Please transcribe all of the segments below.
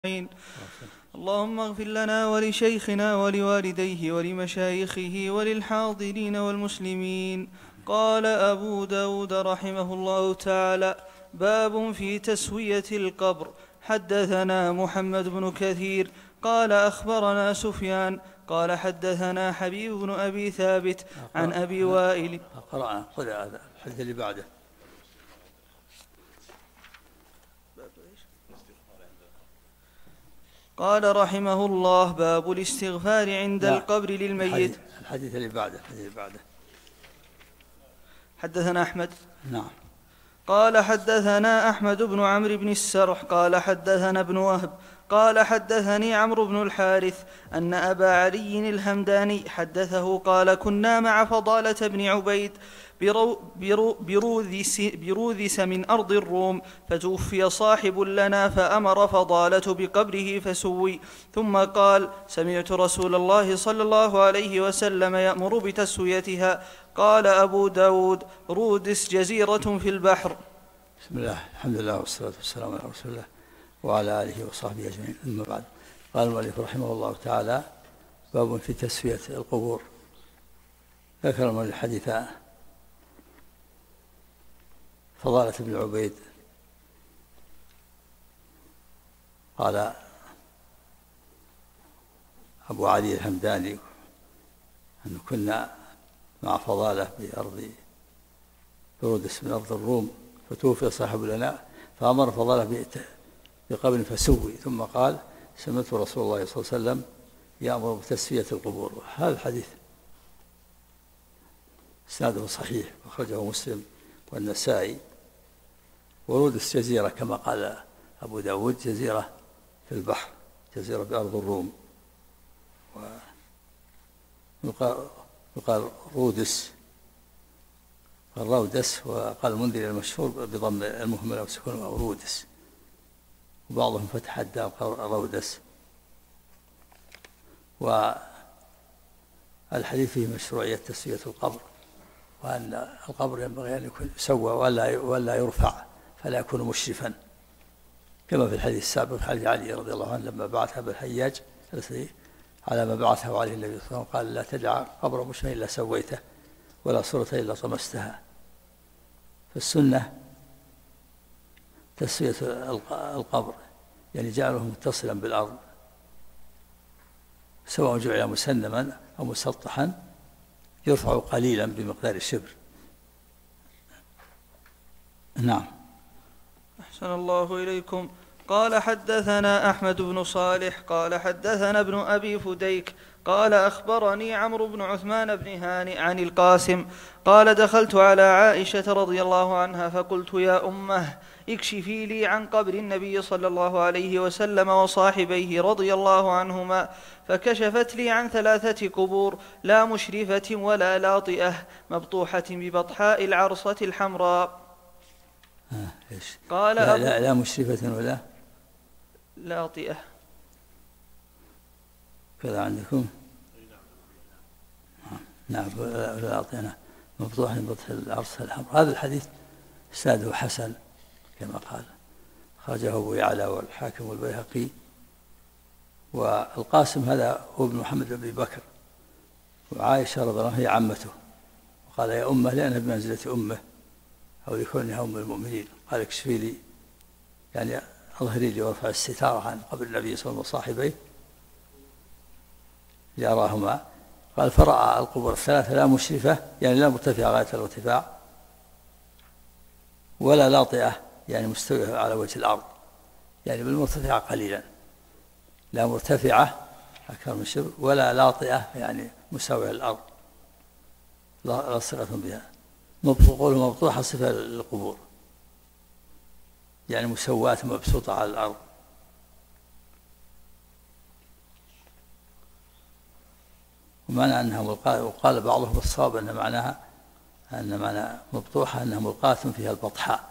اللهم اغفر لنا ولشيخنا ولوالديه ولمشايخه وللحاضرين والمسلمين. قال أبو داود رحمه الله تعالى: باب في تسوية القبر. حدثنا محمد بن كثير قال أخبرنا سفيان قال حدثنا حبيب بن أبي ثابت عن أبي وائل. قرأ هذا الحديث اللي بعده. قال رحمه الله: باب الاستغفار عند القبر للميت. الحديث اللي بعده. حدثنا أحمد. نعم. قال حدثنا أحمد بن عمرو بن السرح قال حدثنا ابن وهب قال حدثني عمرو بن الحارث أن أبا علي الهمداني حدثه قال: كنا مع فضالة بن عبيد بروذس من أرض الروم، فتوفي صاحب لنا فأمر فضالة بقبره فسوي، ثم قال: سمعت رسول الله صلى الله عليه وسلم يأمر بتسويتها. قال أبو داود: رودس جزيرة في البحر. بسم الله، الحمد لله والصلاة والسلام على رسول الله وعلى آله وصحبه أجمعين. أما بعد، قال المؤلف رحمه الله تعالى: باب في تسوية القبور. ذكر من الحديث فضالة بن عبيد قال أبو علي الهمداني أن كنا مع فضالة بأرض برودس من أرض الروم، فتوفي صاحب لنا فأمر فضالة بقبر فسوي، ثم قال: سمعت رسول الله صلى الله عليه وسلم يأمر بتسوية القبور. هذا الحديث إسناده صحيح، أخرجه مسلم والنسائي. ورودس جزيرة كما قال أبو داود، جزيرة في البحر، جزيرة بأرض الروم. ويقال رودس، قال رودس، وقال المنذري المشهور بضم المهملة وسكونها رودس، وبعضهم فتح الدال قال رودس. والحديث فيه مشروعية تسوية القبر، وأن القبر ينبغي أن يكون يسوى ولا يرفع، فلا يكون مشرفا، كما في الحديث السابق حديث علي رضي الله عنه لما بعث أبا الحياج على ما بعثه عليه النبي صلى الله عليه وسلم، قال: لا تدع قبر مشرفا إلا سويته ولا صورة إلا طمستها. فالسنة تسوية القبر، يعني جعله متصلا بالأرض، سواء جعل مسنما أو مسطحا، يرفع قليلا بمقدار الشبر. نعم. أحسن الله إليكم. قال حدثنا أحمد بن صالح قال حدثنا ابن أبي فديك قال أخبرني عمرو بن عثمان بن هانئ عن القاسم قال: دخلت على عائشة رضي الله عنها فقلت: يا أمه، اكشفي لي عن قبر النبي صلى الله عليه وسلم وصاحبيه رضي الله عنهما. فكشفت لي عن 3 قبور، لا مشرفة ولا لاطئة، مبطوحة ببطحاء العرصة الحمراء. قال: لا مشرفة ولا لاطئة. كذا عندكم؟ نعم، لاطئة مبطوحة ببطحاء العرصة الحمراء. هذا الحديث إسناده حسن كما قال، خرجه أبو يعلى والحاكم والبيهقي. والقاسم هذا هو ابن محمد بن أبي بكر، وعائشة رضي الله عنها هي عمته، وقال: يا أمه، لأنها بمنزلة أمه أو لكونها أم المؤمنين. قال: اكشفي لي، يعني أظهري لي وارفع الستارة عن قبر النبي صلى الله عليه وسلم وصاحبيه لأراهما. قال: فرأى القبور 3 لا مشرفة، يعني لا مرتفعة غاية الارتفاع، ولا لاطئة، يعني مستوية على وجه الأرض، يعني بالمرتفعة قليلا، لا مرتفعة أكثر من شبر، ولا لاطئة يعني مساوية للأرض لاصقة بها. قوله مبطوحة صفة للقبور، يعني مسواة مبسوطة على الأرض. ومعنى أنها ملقاة، وقال بعضهم الصواب أن معناها أن معنى مبطوحة أنها ملقاة فيها البطحاء.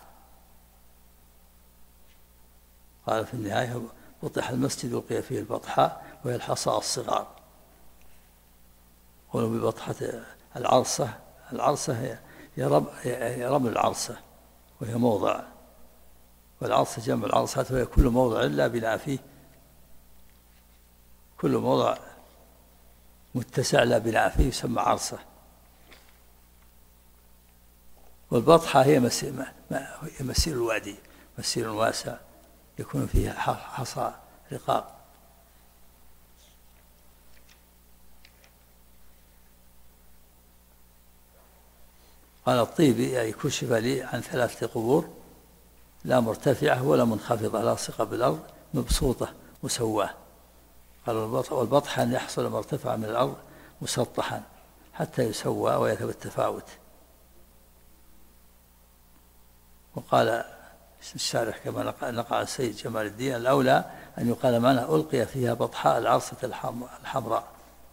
قال في النهاية: بطح المسجد ألقي فيه البطحاء، وهي الحصى الصغار. قولوا ببطحة العرصة. العرصة هي رمل العرصة، وهي موضع، والعرصة جمع العرصات، وهي كل موضع لا بناء فيه كل موضع متسع لا بناء فيه يسمى عرصة. والبطحة هي مسير الوادي، مسير واسع يكون فيه حصى رقاق. قال الطيبي يعني كشف لي عن 3 قبور لا مرتفعة ولا منخفضة لاصقة بالأرض مبسوطة مسواة. قال والبطح أن يحصل مرتفع من الأرض مسطحا حتى يسوى ويذهب التفاوت. وقال الشارح كما نقع السيد جمال الدين الأولى أن يقال معنى ألقي فيها بطحاء العرصة الحمراء.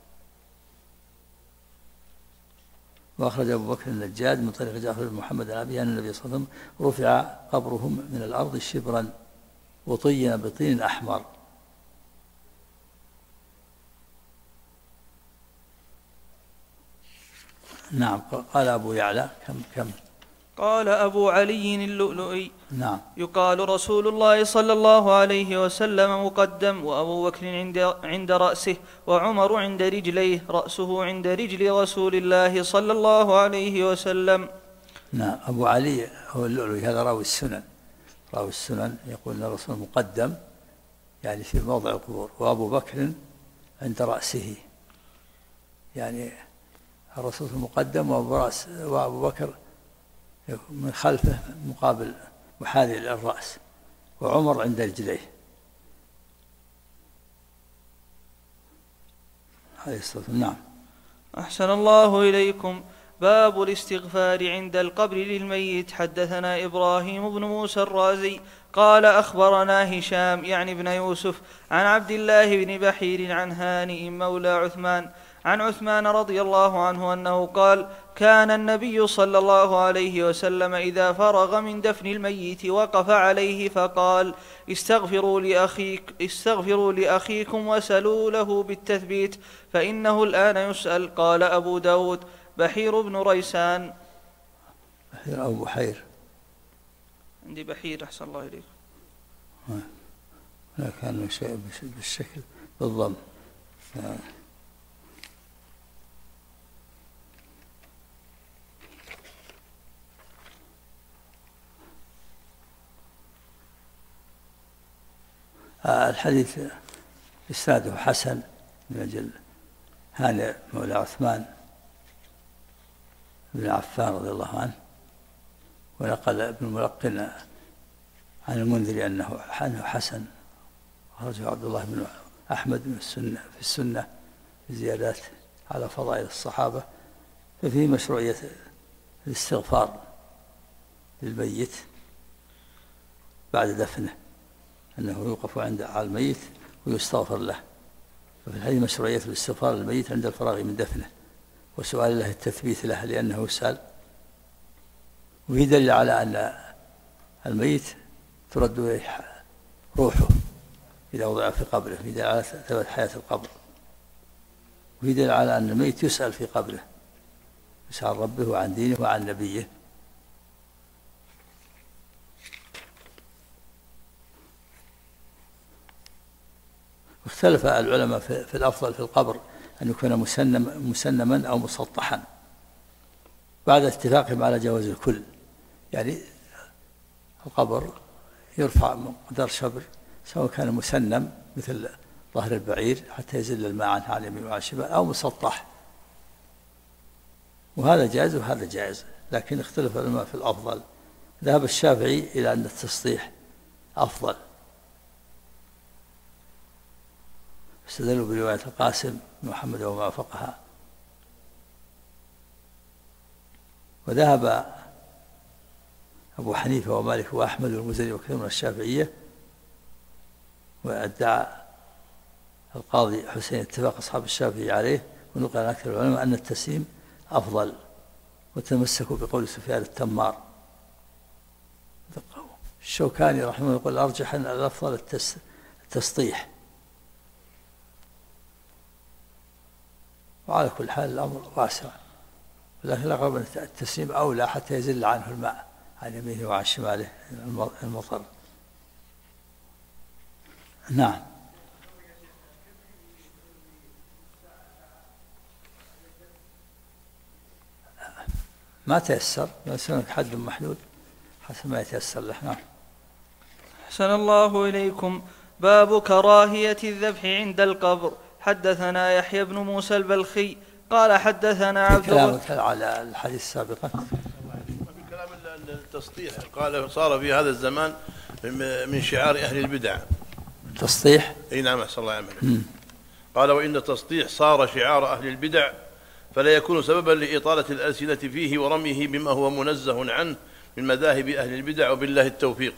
وأخرج أبو بكر النجاد من طريق جعفر بن محمد العبي أن النبي صلى الله عليه وسلم رفع قبره من الأرض شبرا وطين بطين أحمر. نعم. قال أبو يعلى كم قال أبو علي اللؤلؤي نعم يقال رسول الله صلى الله عليه وسلم مقدم، وأبو بكر عند رأسه، وعمر عند رجليه، رأسه عند رجل رسول الله صلى الله عليه وسلم. نعم. أبو علي هو اللؤلؤي هذا راوي السنن يقول أن الرسول مقدم يعني في موضع القبور، وأبو بكر عند رأسه يعني الرسول مقدم وأبو بكر من خلفه مقابل محاذي للرأس، وعمر عند رجليه عليه الصلاة والسلام. نعم. أحسن الله إليكم. باب الاستغفار عند القبر للميت. حدثنا إبراهيم بن موسى الرازي قال أخبرنا هشام يعني ابن يوسف عن عبد الله بن بحير عن هانئ مولى عثمان عن عثمان رضي الله عنه أنه قال: كان النبي صلى الله عليه وسلم إذا فرغ من دفن الميت وقف عليه فقال: استغفروا لأخيكم وسلوا له بالتثبيت فإنه الآن يسأل. قال أبو داود: بحير بن ريسان. بحير أو بحير؟ عندي بحير. أحسن الله إليك. لا كان شيء بالشكل بالضم. الحديث إسناده حسن من أجل هانئ مولى عثمان بن عفان رضي الله عنه. ونقل ابن الملقن عن المنذر أنه حسن، أخرجه عبد الله بن أحمد في السنة بزيادات على فضائل الصحابة. ففيه مشروعية الاستغفار للميت بعد دفنه، أنه يوقف على الميت ويستغفر له. ففي الحديث مشروعية الاستغفار للميت عند الفراغ من دفنه وسؤال الله التثبيت له لأنه يسأل. وفي دليل على أن الميت ترد إليه روحه إذا وضع في قبره، في دليل على ثبات حياة القبر. وفي دليل على أن الميت يسأل في قبره، يسأل ربه وعن دينه وعن نبيه. اختلف العلماء في الأفضل في القبر أن يكون مسنما أو مسطحا، بعد اتفاقهم على جواز الكل. يعني القبر يرفع مقدار شبر سواء كان مسنم مثل ظهر البعير حتى يزل الماء عنه على اليمين وعلى الشمال، أو مسطح، وهذا جائز وهذا جائز. لكن اختلف العلماء في الأفضل. ذهب الشافعي إلى أن التسطيح أفضل، استدلوا برواية القاسم بن محمد وما وافقها. وذهب أبو حنيفة ومالك وأحمد والمزني وكثير من الشافعية، وادعى القاضي حسين اتفاق أصحاب الشافعي عليه، ونقل عن أكثر العلماء أن التسليم أفضل، وتمسكوا بقول سفيان التمار. الشوكاني رحمه الله يقول الأرجح أن الأفضل التسطيح. وعلى كل حال الأمر واسع، ولكن الأقرب أن التسليم أولى حتى يزل عنه الماء عن يمينه وعن شماله المطر. نعم. ما تيسر يسنك حد محدود حسب ما يتيسر له. نعم. أحسن الله إليكم. باب كراهية الذبح عند القبر. حدثنا يحيى بن موسى البلخي قال حدثنا عبد الله على الحديث السابق كلام التسطيح قال صار في هذا الزمان من شعار أهل البدع تسطيح. اي نعم صلى الله عليه وسلم. قال وإن التسطيح صار شعار أهل البدع فلا يكون سببا لإطالة الألسنة فيه ورميه بما هو منزه عنه من مذاهب أهل البدع وبالله التوفيق.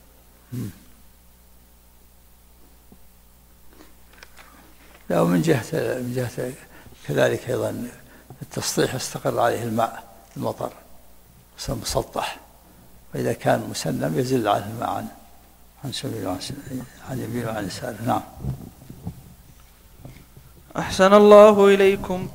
لا ومن جهة كذلك أيضا التسطيح استقر عليه الماء المطر مسطح، وإذا كان مسنم يزل عنه الماء عن سبيل عن يمين وعن يسار. نعم. أحسن الله إليكم.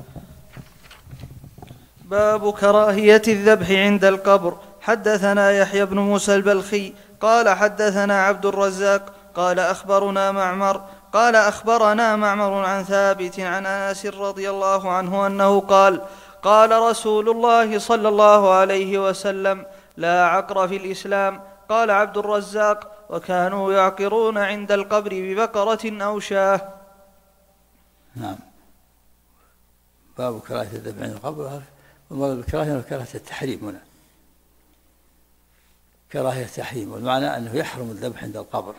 باب كراهية الذبح عند القبر. حدثنا يحيى بن موسى البلخي قال حدثنا عبد الرزاق قال أخبرنا معمر قال أخبرنا معمر عن ثابت عن أنس رضي الله عنه أنه قال قال رسول الله صلى الله عليه وسلم لا عقر في الإسلام. قال عبد الرزاق وكانوا يعقرون عند القبر ببقرة أو شاة. نعم. باب كراهية الذبح عند القبر. كراهية التحريم هنا كراهية التحريم، والمعنى أنه يحرم الذبح عند القبر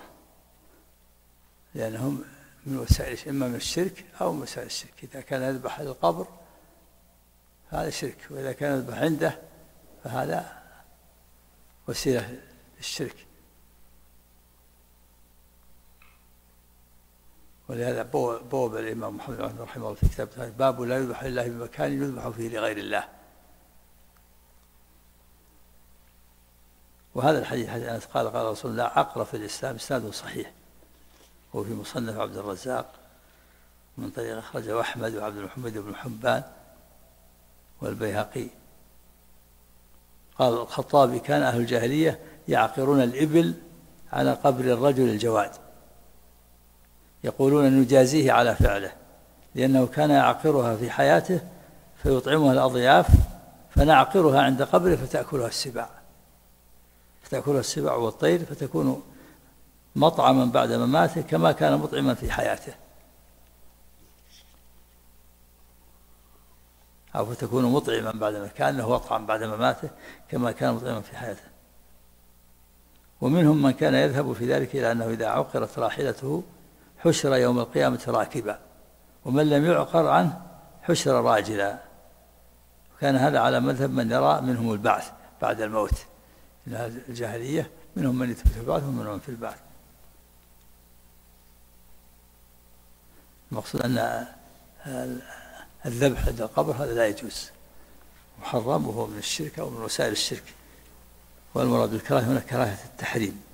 لأنهم من وسائل إما من الشرك أو من وسائل الشرك. إذا كان يذبح عند القبر فهذا شرك، وإذا كان يذبح عنده فهذا وسيلة للشرك. ولهذا بوب الإمام محمد رحمه الله في كتاب باب لا يذبح لله بمكان يذبح فيه لغير الله. وهذا الحديث حديث أنس قال رسول الله عقر في الإسلام إسناده صحيح، هو في مصنف عبد الرزاق من طريق أخرجه أحمد وعبد محمد بن حبان والبيهقي. قال الخطابي كان أهل الجاهلية يعقرون الإبل على قبر الرجل الجواد، يقولون نجازيه على فعله لأنه كان يعقرها في حياته فيطعمها الأضياف، فنعقرها عند قبره فتأكلها السباع والطير فتكون مطعما بعد مماته كما كان مطعما في حياته، أو فتكون مطعما بعد ما كان له مطعم بعد مماته كما كان مطعما في حياته. ومنهم من كان يذهب في ذلك إلى أنه إذا عقرت راحلته حشر يوم القيامة راكبا، ومن لم يعقر عنه حشر راجلا. وكان هذا على مذهب من يرى منهم البعث بعد الموت. إن الجاهلية منهم من يثبت في البعث ومنهم في البعث. المقصود أن الذبح عند القبر هذا لا يجوز، محرم، وهو من الشرك أو من وسائل الشرك. والمراد بالكراهة هنا كراهة التحريم،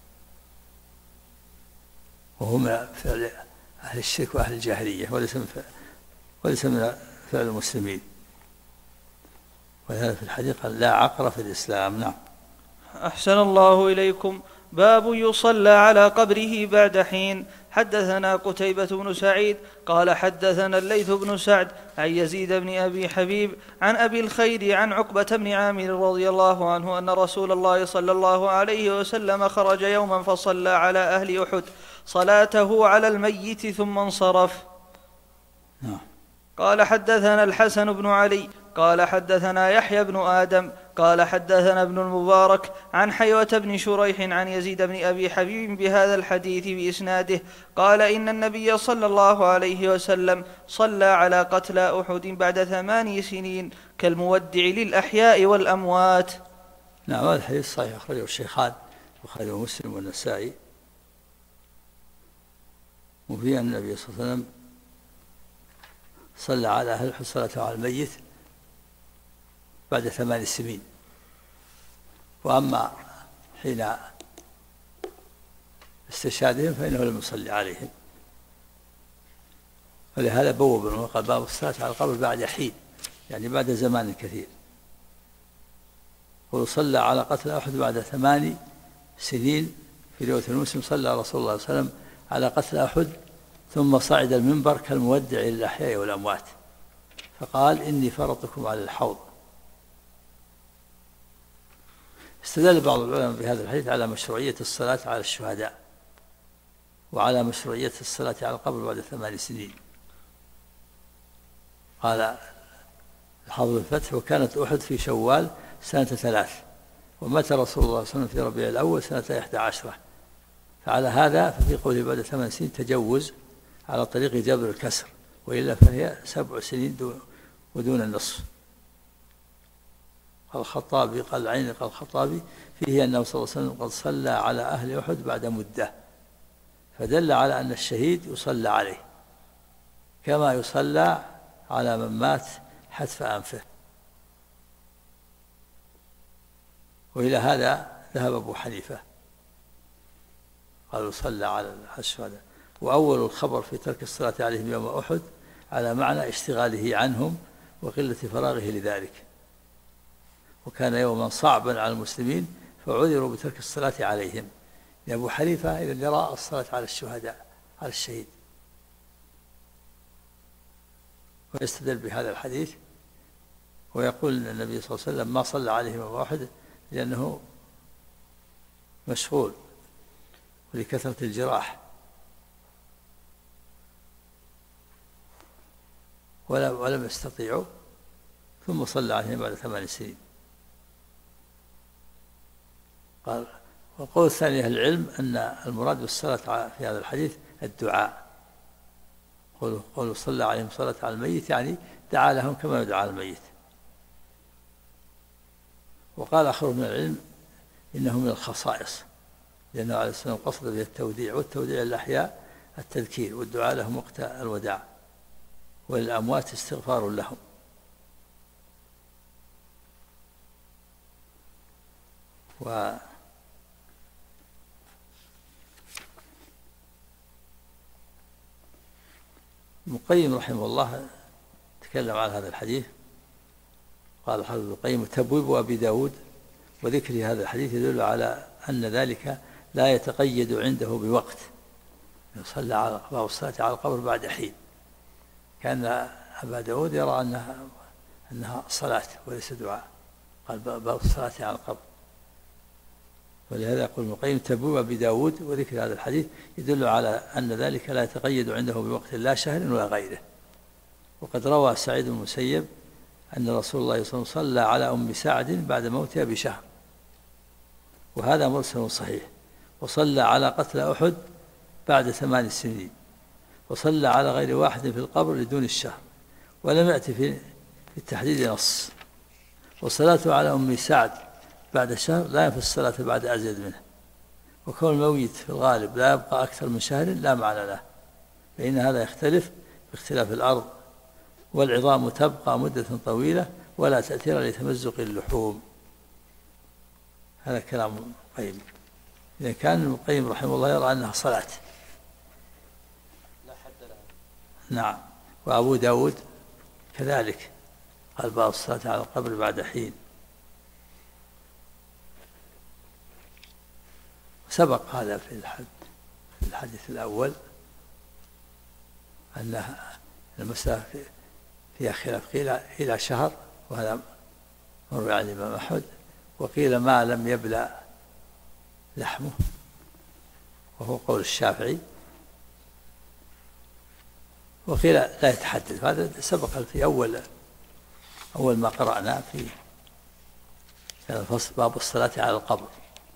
وهو من فعل أهل الشرك وأهل الجاهلية وليس من فعل المسلمين. وهذا في الحديث قال لا عقر في الإسلام. نعم. أحسن الله إليكم. باب يصلى على قبره بعد حين. حدثنا قتيبة بن سعيد قال حدثنا الليث بن سعد عن يزيد بن أبي حبيب عن أبي الخير عن عقبة بن عامر رضي الله عنه أن رسول الله صلى الله عليه وسلم خرج يوما فصلى على أهل أحد صلاته على الميت ثم انصرف. قال حدثنا الحسن بن علي قال حدثنا يحيى بن آدم قال حدثنا ابن المبارك عن حيوة بن شريح عن يزيد بن أبي حبيب بهذا الحديث بإسناده قال إن النبي صلى الله عليه وسلم صلى على قتلى أحد بعد 8 سنين كالمودع للأحياء والأموات. نعم. هذا الحديث صحيح أخرجه الشيخان البخاري ومسلم والنسائي، وفيه أن النبي صلى الله عليه وسلم صلى على أهل الأحد صلاته على الميت بعد 8 سنين، وأما حين استشهادهم فإنه لم يصلي عليهم. ولهذا بوب وقال باب الصلاة على القبر بعد حين، يعني بعد زمان كثير. وصلى على قتل أحد بعد 8 سنين. في رواية المسلم صلى رسول الله صلى الله عليه وسلم على قتل أحد ثم صعد المنبر كالمودع للأحياء والأموات فقال إني فرطكم على الحوض. استدل بعض العلماء بهذا الحديث على مشروعية الصلاة على الشهداء وعلى مشروعية الصلاة على القبر بعد 8 سنين. قال الحافظ الفتح: وكانت أحد في شوال سنة 3، ومات رسول الله صلى الله عليه وسلم في ربيع الأول سنة 11. فعلى هذا ففي قوله بعد 8 سنين تجوز على طريق جبر الكسر، وإلا فهي 7 سنين ودون النصف. قال الخطابي، قال العيني، قال الخطابي فيه أنه صلى الله عليه وسلم قد صلى على أهل أحد بعد مدة، فدل على أن الشهيد يصلى عليه كما يصلى على من مات حتف أنفه. وإلى هذا ذهب أبو حنيفة، قالوا صلى على الشهداء. وأول الخبر في ترك الصلاة عليهم يوم أحد على معنى اشتغاله عنهم وقلة فراغه لذلك، وكان يوما صعبا على المسلمين فعذروا بترك الصلاة عليهم. أبو حنيفة إذن يرى الصلاة على الشهداء، على الشهيد، ويستدل بهذا الحديث ويقول أن النبي صلى الله عليه وسلم ما صلى عليهم يوم أحد لأنه مشغول ولكثرة الجراح، ولم يستطيعوا، ثم صلى عليهم بعد 8 سنين. قال والقول الثاني أهل العلم أن المراد بالصلاة في هذا الحديث الدعاء. قولوا صلى عليهم صلاة على الميت يعني دعا لهم كما يدعى الميت. وقال آخر من العلم إنه من الخصائص، لأنه عليه السلام قصد به التوديع، والتوديع للأحياء التذكير، والدعاء لهم وقت الوداع، وللأموات استغفار لهم. ابن القيم رحمه الله تكلم عن هذا الحديث. قال الحافظ ابن القيم: تبويب أبي داود وذكر هذا الحديث يدل على أن ذلك لا يتقيد عنده بوقت، يصلى على باب الصلاة على القبر بعد حين. كان أبا داود يرى أنها صلاة وليس دعاء، قال باب الصلاة على القبر. ولهذا يقول ابن القيم: تبويب أبي داود وذكر هذا الحديث يدل على أن ذلك لا يتقيد عنده بوقت لا شهر ولا غيره. وقد روى سعيد بن المسيب أن رسول الله صلى الله عليه وسلم صلى على أم سعد بعد موتها بشهر، وهذا مرسل صحيح. وصلى على قتل أحد بعد 8 سنين، وصلى على غير واحد في القبر لدون الشهر، ولم يأتي في التحديد نص. وصلاته على أم سعد بعد شهر لا ينفي الصلاة بعد أزيد منه. وكون الميت في الغالب لا يبقى أكثر من شهر لا معنى له، فإن هذا يختلف باختلاف الأرض، والعظام تبقى مدة طويلة ولا تأثير لتمزق اللحوم. هذا كلام ابن القيم. إذا كان ابن القيم رحمه الله يرى أنها صلاة، لا حد لها. نعم. وأبو داود كذلك قال باب الصلاة على القبر بعد حين. سبق هذا في الحديث الأول أن المسألة فيها خلاف، قيل إلى شهر، وهذا مروي عن الإمام أحمد، وقيل ما لم يبلى لحمه، وهو قول الشافعي، وقيل لا يتحدث. هذا سبق في أول ما قرأنا في هذا الفصل باب الصلاة على القبر.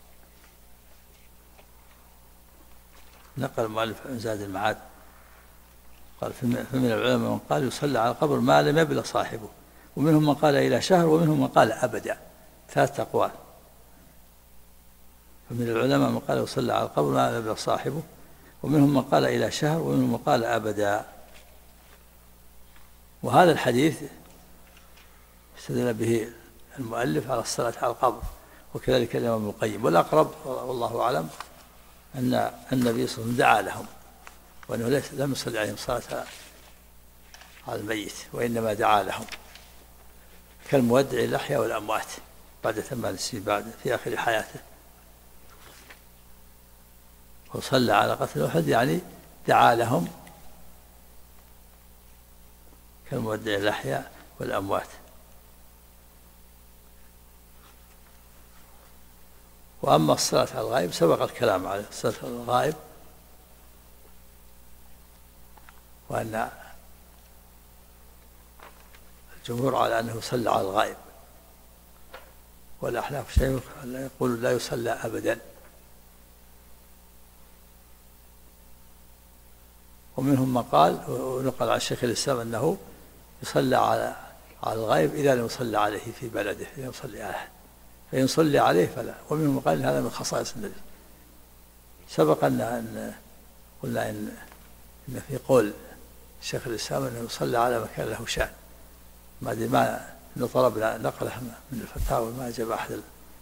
نقل المؤلف عن زاد المعاد قال: فمن العلماء من قال يصلى على القبر ما لم يبلغ صاحبه، ومنهم من قال إلى شهر، ومنهم من قال أبدا. 3 أقوال. فمن العلماء من قال يصلى على القبر ما لم يبلغ صاحبه، ومنهم من قال إلى شهر، ومنهم من قال أبدا. وهذا الحديث استدل به المؤلف على الصلاة على القبر، وكذلك الإمام ابن القيم. والأقرب والله أعلم أن النبي صلى الله عليه وسلم دعا لهم، وأنه لم يصلي عليهم صلاة على الميت، وإنما دعا لهم كالمودع الأحياء والأموات بعد 8 سنين بعد في آخر حياته. وصلى على قتل أحد يعني دعا لهم كالمودع الأحياء والأموات. وأما الصلاة على الغائب سبق الكلام على الصلاة على الغائب، وأن الجمهور على أنه يصلى على الغائب، والأحناف شيء يقول لا يصلى أبدا. ومنهم من قال، ونقل عن شيخ الإسلام أنه يصلى على الغائب إذا لم يصلى عليه في بلده، إذا يصلي على أحد فإن صلي عليه فلا. ومنهم من قال هذا من خصائص النبي. سبق أن قلنا إن في قول شيخ الإسلام أنه يصلى على مكان له شأن، ما أدري ما طلبنا نقله من الفتاوى ما جاب أحد.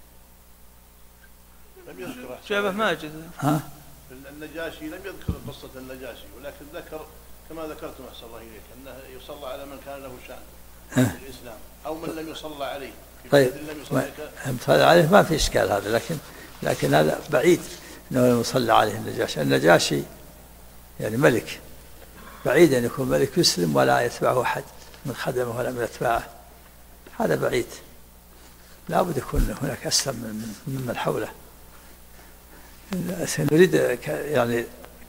لم يذكر جابه ماجد. النجاشي لم يذكر قصة النجاشي، ولكن ذكر كما ذكرتم أحسن الله إليك أنه يصلى على من كان له شأن في الإسلام أو من لم يصلى عليه. طيب يصلى عليه ما في إشكال هذا، لكن هذا بعيد أنه يصلى عليه النجاشي. النجاشي يعني ملك، بعيد أن يكون ملك يسلم ولا يتبعه أحد من خدمه ولا من أتباعه، هذا بعيد. لا بد يكون هناك أسلم ممن حوله. نريد يعني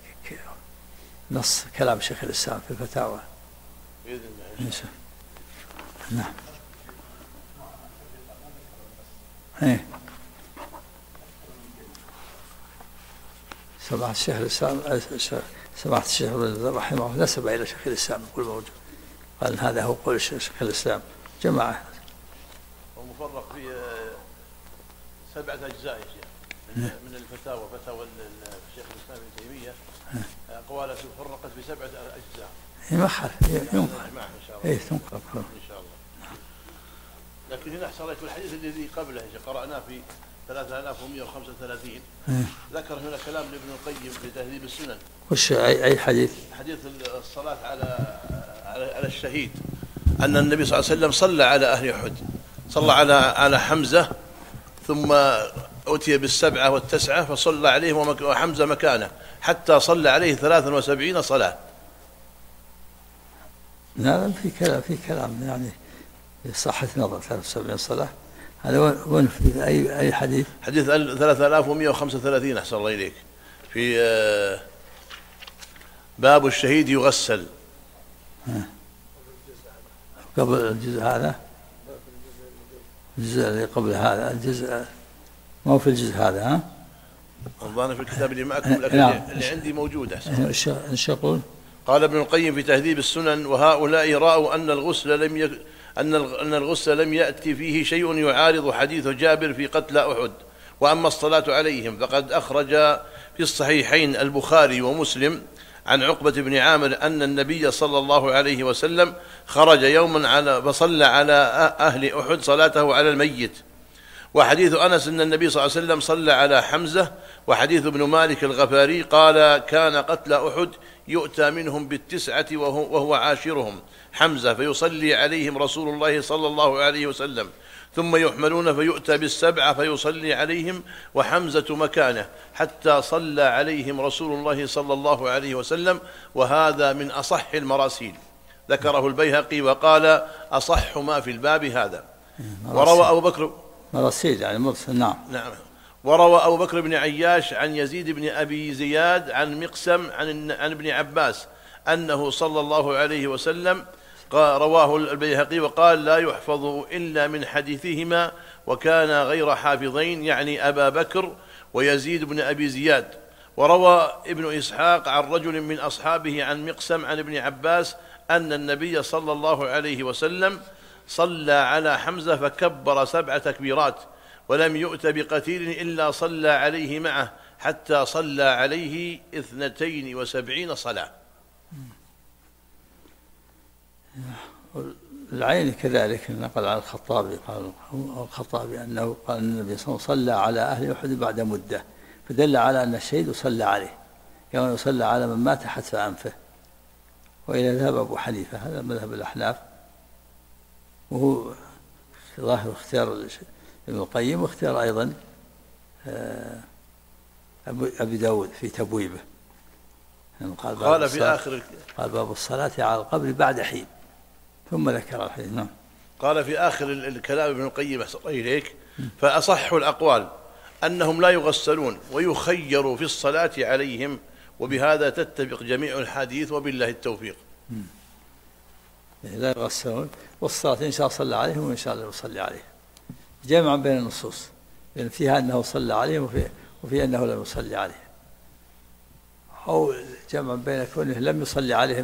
نص كلام شيخ الإسلام في الفتاوى بإذن الله. نعم. ايه سماحة الشيخ الإسلام، سماحة الشيخ رحمه الله نسب إلى شيخ الإسلام يقول موجود، قال هذا هو قول شيخ الإسلام. جماعة ومفرق في 7 أجزاء من الفتاوى، فتاوى الشيخ الإسلام ابن تيمية أقواله فرقت في 7 أجزاء. ما خالف ينقل إيه تنقل إن شاء الله. لكن هنا أحسن لك الحديث الذي قبله قرأناه في 3135 ذكر هنا كلام لابن القيم في تهذيب السنن. وش أي حديث؟ حديث الصلاة على الشهيد، أن النبي صلى الله عليه وسلم صلى على أهل أحد، صلى على حمزة ثم أتي بالسبعة والتسعة فصلى عليه وحمزة مكانه حتى صلى عليه 73 صلاة. لا في كلام يعني صحة نظر 73 صلاة. هذا وين في أي حديث؟ حديث 3135 أحسن الله إليك في باب الشهيد يغسل. قبل الجزء هذا، الجزء اللي قبل هذا، الجزء ما هو في الجزء هذا. ها أظن في الكتاب اللي معكم، لكن اللي عندي موجود أحسن. إيش يقول؟ قال ابن القيم في تهذيب السنن: وهؤلاء رأوا أن الغسل لم يأتي فيه شيء يعارض حديث جابر في قتل أحد. وأما الصلاة عليهم فقد أخرج في الصحيحين البخاري ومسلم عن عقبة بن عامر أن النبي صلى الله عليه وسلم خرج يوما فصلى على أهل أحد صلاته على الميت. وحديث أنس أن النبي صلى الله عليه وسلم صلى على حمزة. وحديث ابن مالك الغفاري قال: كان قتل أحد يؤتى منهم بالتسعة وهو عاشرهم حمزة، فيصلي عليهم رسول الله صلى الله عليه وسلم، ثم يحملون فيؤتى بالسبعة فيصلي عليهم وحمزة مكانه حتى صلى عليهم رسول الله صلى الله عليه وسلم. وهذا من أصح المراسيل، ذكره البيهقي وقال: أصح ما في الباب هذا. وروى أبو بكر مراسيل يعني مرسل. نعم. وروى أبو بكر بن عياش عن يزيد بن أبي زياد عن مقسم عن ابن عباس أنه صلى الله عليه وسلم رواه البيهقي وقال: لا يحفظ إلا من حديثهما، وكان غير حافظين، يعني أبا بكر ويزيد بن أبي زياد. وروى ابن إسحاق عن رجل من أصحابه عن مقسم عن ابن عباس أن النبي صلى الله عليه وسلم صلى على حمزة فكبر 7 تكبيرات، ولم يؤت بقتيل إلا صلى عليه معه حتى صلى عليه 72 صلاة. العين كذلك نقل عن الخطابي، قال الخطابي أنه قال النبي صلى الله عليه وسلم صلى على أهل أحد بعد مدة، فدل على أن الشهيد يصلى عليه كما يصلى على من مات حتف أنفه. وإلى ذهب أبو حنيفة، هذا مذهب الأحناف، وهو ظاهر اختيار ابن القيم، واختيار أيضا أبي داود في تبويبه، قال في آخر قال: باب الصلاة على القبر بعد حين، ثم ذكر الحديث. نعم. قال في آخر الكلام ابن القيم أحسن إليك: فأصح الأقوال أنهم لا يغسلون ويخيروا في الصلاة عليهم، وبهذا تتفق جميع الحديث، وبالله التوفيق. لا يغسلون، والصلاة إن شاء صلى عليهم وإن شاء الله يصلي عليهم، جمعا بين النصوص، لأن فيها أنه صلى عليهم وفي أنه لم يصلي عليهم، أو جمعا بين كونه لم يصلي عليهم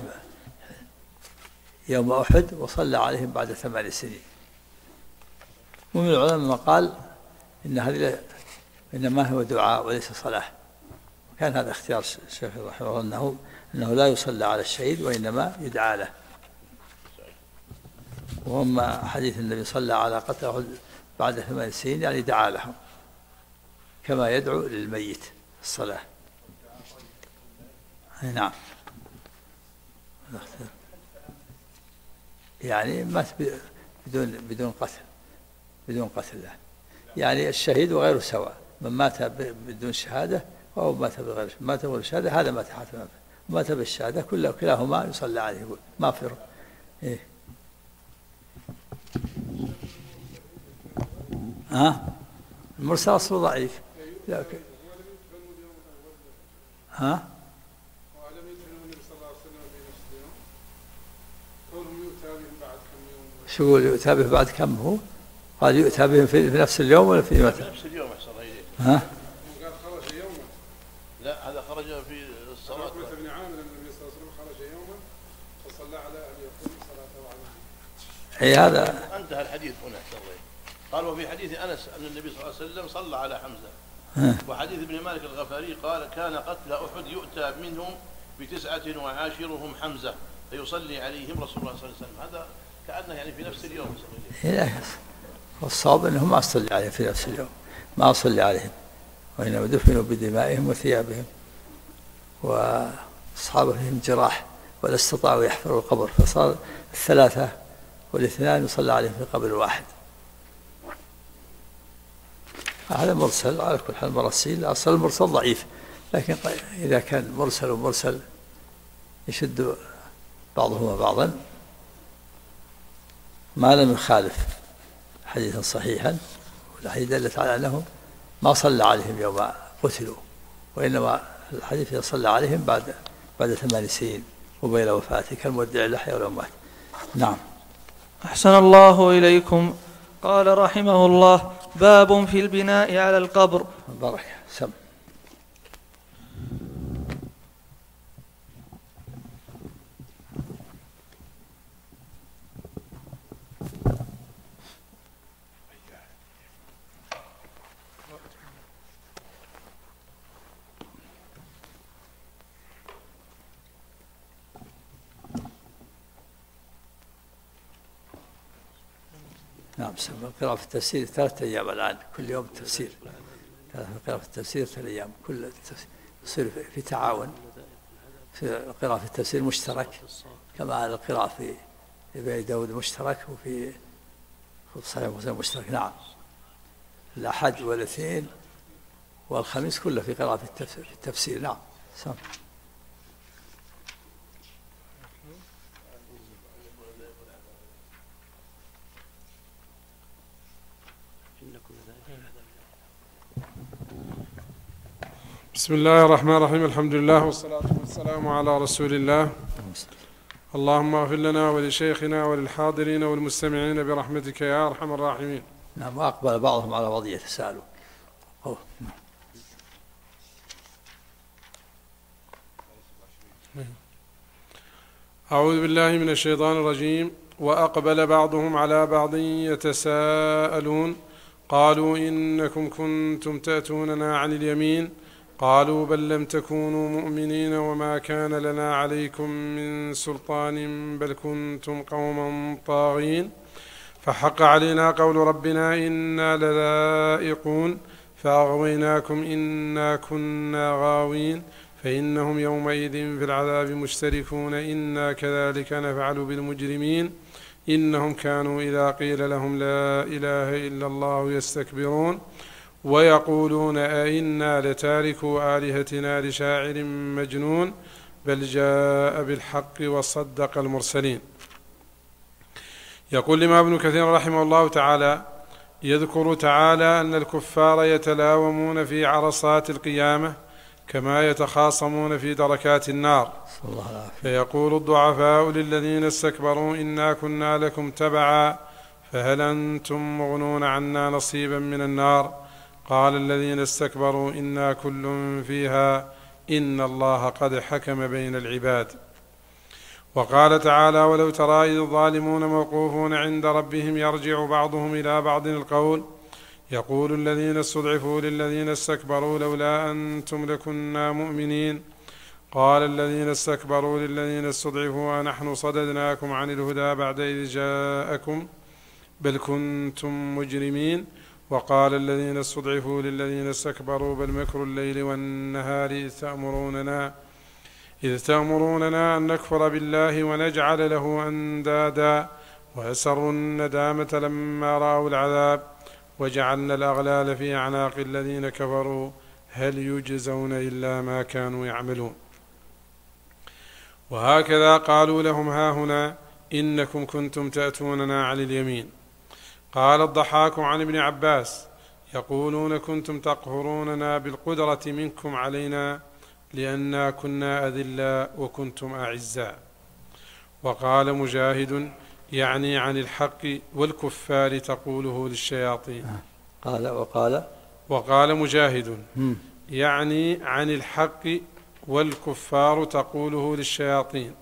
يوم أحد وصلى عليهم بعد 8 سنين. ومن العلماء من قال إن هذه إنما هو دعاء وليس صلاة، كان هذا اختيار الشيخ رحمه الله أنه لا يصلى على الشهيد وإنما يدعى له. وأما حديث النبي صلى على قتله بعد 8 سنين يعني دعا لهم كما يدعو للميت الصلاة. نعم، يعني مات بدون قتل يعني الشهيد وغيره سواء، من مات بدون شهادة أو مات بغير شهادة هذا مات حتما، مات بالشهادة كلاهما يصلى عليه ما فرق. إيه؟ المرسل أصله ضعيف. ها؟ شو يقول يؤتى به بعد كم؟ هو قال يؤتى بهم في نفس اليوم ولا في متى؟ في نفس اليوم أحسن إليه. ها؟ قال خرج يوما. لا، هذا خرج في الصلاة. ابن عامر النبي صلى الله عليه وسلم خرج يوما فصلى على أهل يقوم صلاته عليه. أي هذا انتهى الحديث هنا أحسن إليه. قال وفي حديث أنس أن النبي صلى الله عليه وسلم صلى على حمزة. وحديث ابن مالك الغفاري قال كان قتل أحد يؤتى منهم ب9 وعاشرهم حمزة فيصلي عليهم رسول الله صلى الله عليه وسلم. هذا كأنه يعني في نفس اليوم. والصواب أنه ما صلى عليهم في نفس اليوم، ما صلى عليهم، وإنما دفنوا بدمائهم وثيابهم، وأصحاب فيهم جراح ولا استطاعوا يحفروا القبر، فصار 3 و2 يصلى عليهم في قبر واحد. هذا مرسل على كل حال. مرسل أصل المرسل ضعيف، لكن إذا كان مرسل ومرسل يشد بعضهما بعضا ما لم يخالف حديثا صحيحا، والحديث دلت على أنهم ما صلى عليهم يوم قتلوا، وإنما الحديث صلى عليهم بعد 8 سنين وبين وفاته كالمودع اللحية والأموات. نعم. أحسن الله إليكم. قال رحمه الله: باب في البناء على القبر. بركة سم. نعم، قراءة في التفسير 3 أيام الآن، كل يوم التفسير. قراءة في التفسير 3 أيام، كل تصير في تعاون. في قراءة في التفسير مشترك، كما القراءة في أبي داود مشترك، وفي صحيح مسلم مشترك. نعم، الأحد والاثنين والخميس كله في قراءة في التفسير. نعم. بسم الله الرحمن الرحيم. الحمد لله والصلاة والسلام على رسول الله. اللهم اغفر لنا ولشيخنا وللحاضرين والمستمعين برحمتك يا أرحم الراحمين. نعم. وأقبل بعضهم على بعض يتساءلون. أعوذ بالله من الشيطان الرجيم. وأقبل بعضهم على بعض يتساءلون قالوا إنكم كنتم تأتوننا عن اليمين قالوا بل لم تكونوا مؤمنين وما كان لنا عليكم من سلطان بل كنتم قوما طاغين فحق علينا قول ربنا إنا لذائقون فأغويناكم إنا كنا غاوين فإنهم يومئذ في العذاب مشتركون إنا كذلك نفعل بالمجرمين إنهم كانوا إذا قيل لهم لا إله إلا الله يستكبرون ويقولون أئنا لتاركوا آلهتنا لشاعر مجنون بل جاء بالحق وصدق المرسلين. يقول الإمام ابن كثير رحمه الله تعالى: يذكر تعالى أن الكفار يتلاومون في عرصات القيامة كما يتخاصمون في دركات النار، فيقول الضعفاء للذين استكبروا إنا كنا لكم تبعا فهل أنتم مغنون عنا نصيبا من النار؟ قال الذين استكبروا إنا كل فيها إن الله قد حكم بين العباد. وقال تعالى ولو ترى إذ الظالمون موقوفون عند ربهم يرجع بعضهم إلى بعض القول يقول الذين استضعفوا للذين استكبروا لولا أنتم لكنا مؤمنين قال الذين استكبروا للذين استضعفوا أنحن صددناكم عن الهدى بعد إذ جاءكم بل كنتم مجرمين وقال الذين استضعفوا للذين استكبروا بل مكر الليل والنهار إذ تأمروننا أن نكفر بالله ونجعل له أندادا وأسروا الندامة لما رأوا العذاب وجعلنا الأغلال في أعناق الذين كفروا هل يجزون إلا ما كانوا يعملون. وهكذا قالوا لهم هاهنا إنكم كنتم تأتوننا عن اليمين. قال الضحاك عن ابن عباس يقولون كنتم تقهروننا بالقدرة منكم علينا لأننا كنا أذلاء وكنتم أعزاء. وقال مجاهد يعني عن الحق والكفار تقوله للشياطين. وقال مجاهد يعني عن الحق والكفار تقوله للشياطين.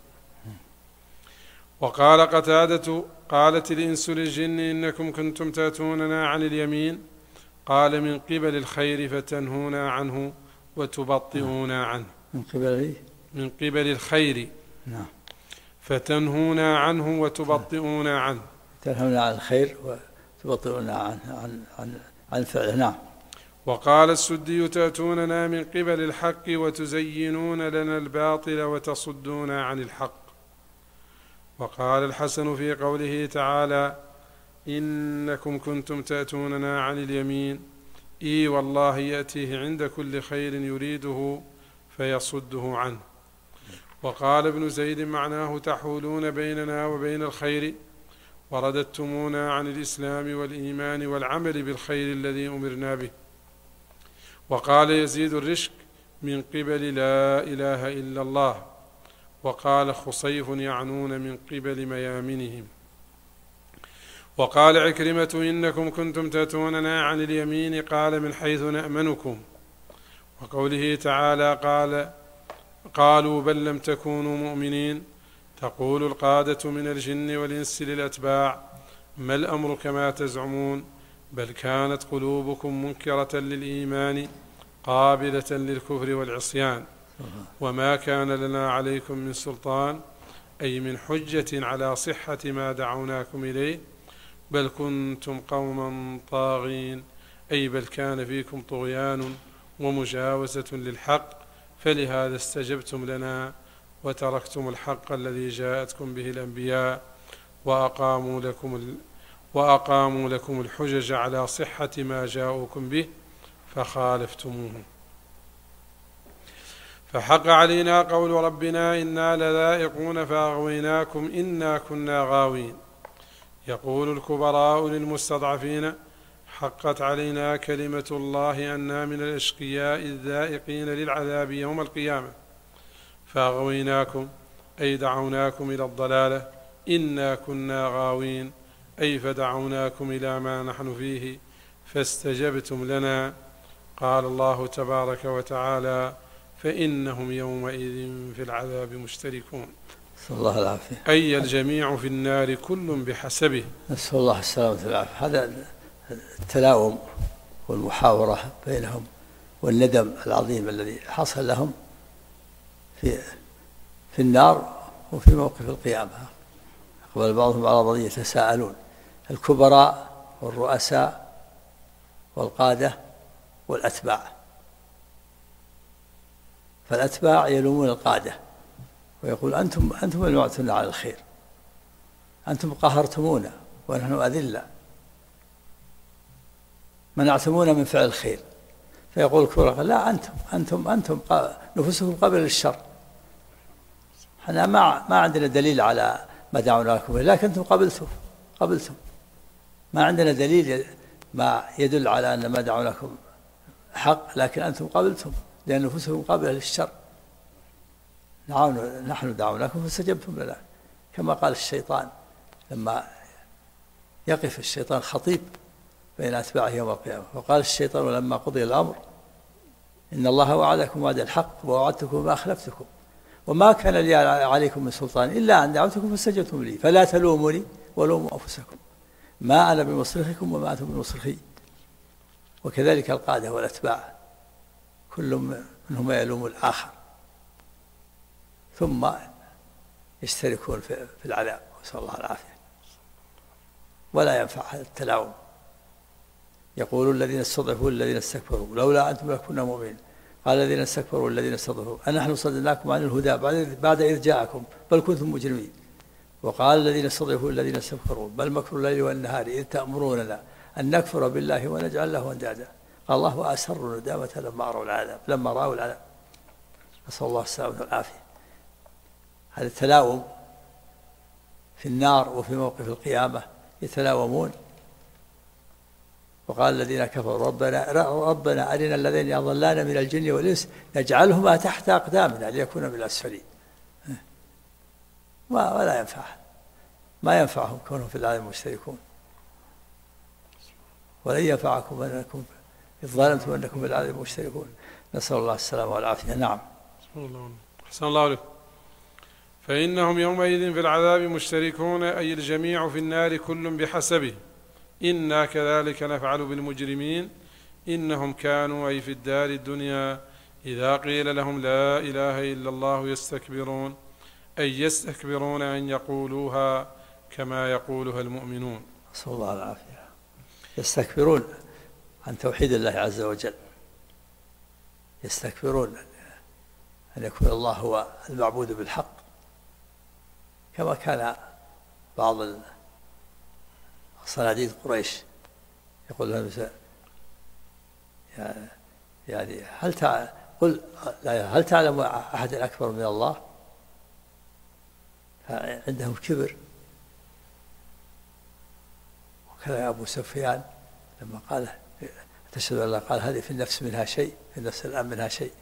وقال قتادة قالت الإنس للجن إنكم كنتم تأتوننا عن اليمين قال من قبل الخير فتنهونا عنه وتبطئونا عنه. من قبل الخير فتنهونا عنه وتبطئونا عنه. تنهونا عن الخير وتبطئونا عن فعله. نعم. وقال السدي تأتوننا من قبل الحق وتزينون لنا الباطل وتصدونا عن الحق. وقال الحسن في قوله تعالى إنكم كنتم تأتوننا عن اليمين إي والله يأتيه عند كل خير يريده فيصده عنه. وقال ابن زيد معناه تحولون بيننا وبين الخير ورددتمونا عن الإسلام والإيمان والعمل بالخير الذي أمرنا به. وقال يزيد الرشك من قبل لا إله إلا الله. وقال خصيف يعنون من قبل ميامنهم. وقال عكرمة إنكم كنتم تأتوننا عن اليمين قال من حيث نأمنكم. وقوله تعالى قالوا بل لم تكونوا مؤمنين تقول القادة من الجن والإنس للأتباع ما الأمر كما تزعمون بل كانت قلوبكم منكرة للإيمان قابلة للكفر والعصيان وما كان لنا عليكم من سلطان أي من حجة على صحة ما دعوناكم إليه بل كنتم قوما طاغين أي بل كان فيكم طغيان ومجاوزة للحق فلهذا استجبتم لنا وتركتم الحق الذي جاءتكم به الأنبياء وأقاموا لكم الحجج على صحة ما جاءوكم به فخالفتموه. فحق علينا قول ربنا إنا لذائقون فأغويناكم إنا كنا غاوين. يقول الكبراء للمستضعفين حقت علينا كلمة الله أننا من الأشقياء الذائقين للعذاب يوم القيامة فأغويناكم أي دعوناكم إلى الضلالة إنا كنا غاوين أي فدعوناكم إلى ما نحن فيه فاستجبتم لنا. قال الله تبارك وتعالى فإنهم يومئذ في العذاب مشتركون. نسأل الله العافية. أي الجميع في النار كل بحسبه. نسأل الله السلامة والعافية. هذا التلاوم والمحاورة بينهم والندم العظيم الذي حصل لهم في النار وفي موقف القيامة. أقبل بعضهم على بعض يتساءلون الكبراء والرؤساء والقادة والأتباع. فالأتباع يلومون القادة ويقول أنتم منعتنا على الخير أنتم قهرتمونا ونحن أذلة منعتمونا من فعل الخير. فيقول الكبراء لا أنتم نفسكم قبل الشر احنا ما عندنا دليل على ما دعوناكم لكن أنتم قبلتم ما عندنا دليل ما يدل على أن ما دعوناكم حق، لكن أنتم قبلتم لأن نفوسكم قابلة للشر. نحن دعوناكم فاستجبتم لنا، كما قال الشيطان لما يقف الشيطان خطيب بين أتباعه يوم القيامة، وقال الشيطان لما قضي الأمر إن الله وعدكم وعد الحق ووعدتكم وما أخلفتكم وما كان لي عليكم من سلطان إلا أن دعوتكم فاستجبتم لي فلا تلوموني ولوموا أنفسكم ما أنا بمصرخكم وما أنتم بمصرخي. وكذلك القادة والأتباع كل منهم يلوم الآخر ثم يشتركون في العذاب، نسأل الله العافية. ولا ينفع هذا التلاوم. يقول الذين استضعفوا الذين استكبروا لولا أنتم لكنا مؤمنين، قال الذين استكبروا الذين استضعفوا أنحن صددناكم عن الهدى بعد إذ جاءكم بل كنتم مجرمين. وقال الذين استضعفوا الذين استكبروا بل مكر الليل والنهار إذ تأمروننا أن نكفر بالله ونجعل له أندادا. قال الله وأسروا الندامة لما رأوا العذاب. نسأل الله السلامة والعافية. هذا التلاوم في النار وفي موقف القيامة يتلاومون. وقال الذين كفروا ربنا أرنا الذين أضلانا من الجن والإنس نجعلهما تحت أقدامنا ليكونا من الأسفلين. ولا ينفع، ما ينفعهم كونهم في العالم مشتركون، ولن ينفعكم أنكم إذ ظلمتم أنكم في العالم مشتركون. نسأل الله السلامة والعافية. نعم. أحسن الله عليكم. فإنهم يومئذ في العذاب مشتركون، أي الجميع في النار كل بحسبه. إنا كذلك نفعل بالمجرمين إنهم كانوا أي في الدار الدنيا إذا قيل لهم لا إله إلا الله يستكبرون، أي يستكبرون أن يقولوها كما يقولها المؤمنون. نسأل الله العافية. يستكبرون عن توحيد الله عز وجل، يستكبرون أن يكون الله هو المعبود بالحق، كما كان بعض صناديد قريش يقول لهم يعني هل تعلم أحد أكبر من الله؟ عندهم كبر. وكان أبو سفيان لما قال تشهد أن لا، قال هذه في النفس منها شيء، في النفس الآن منها شيء،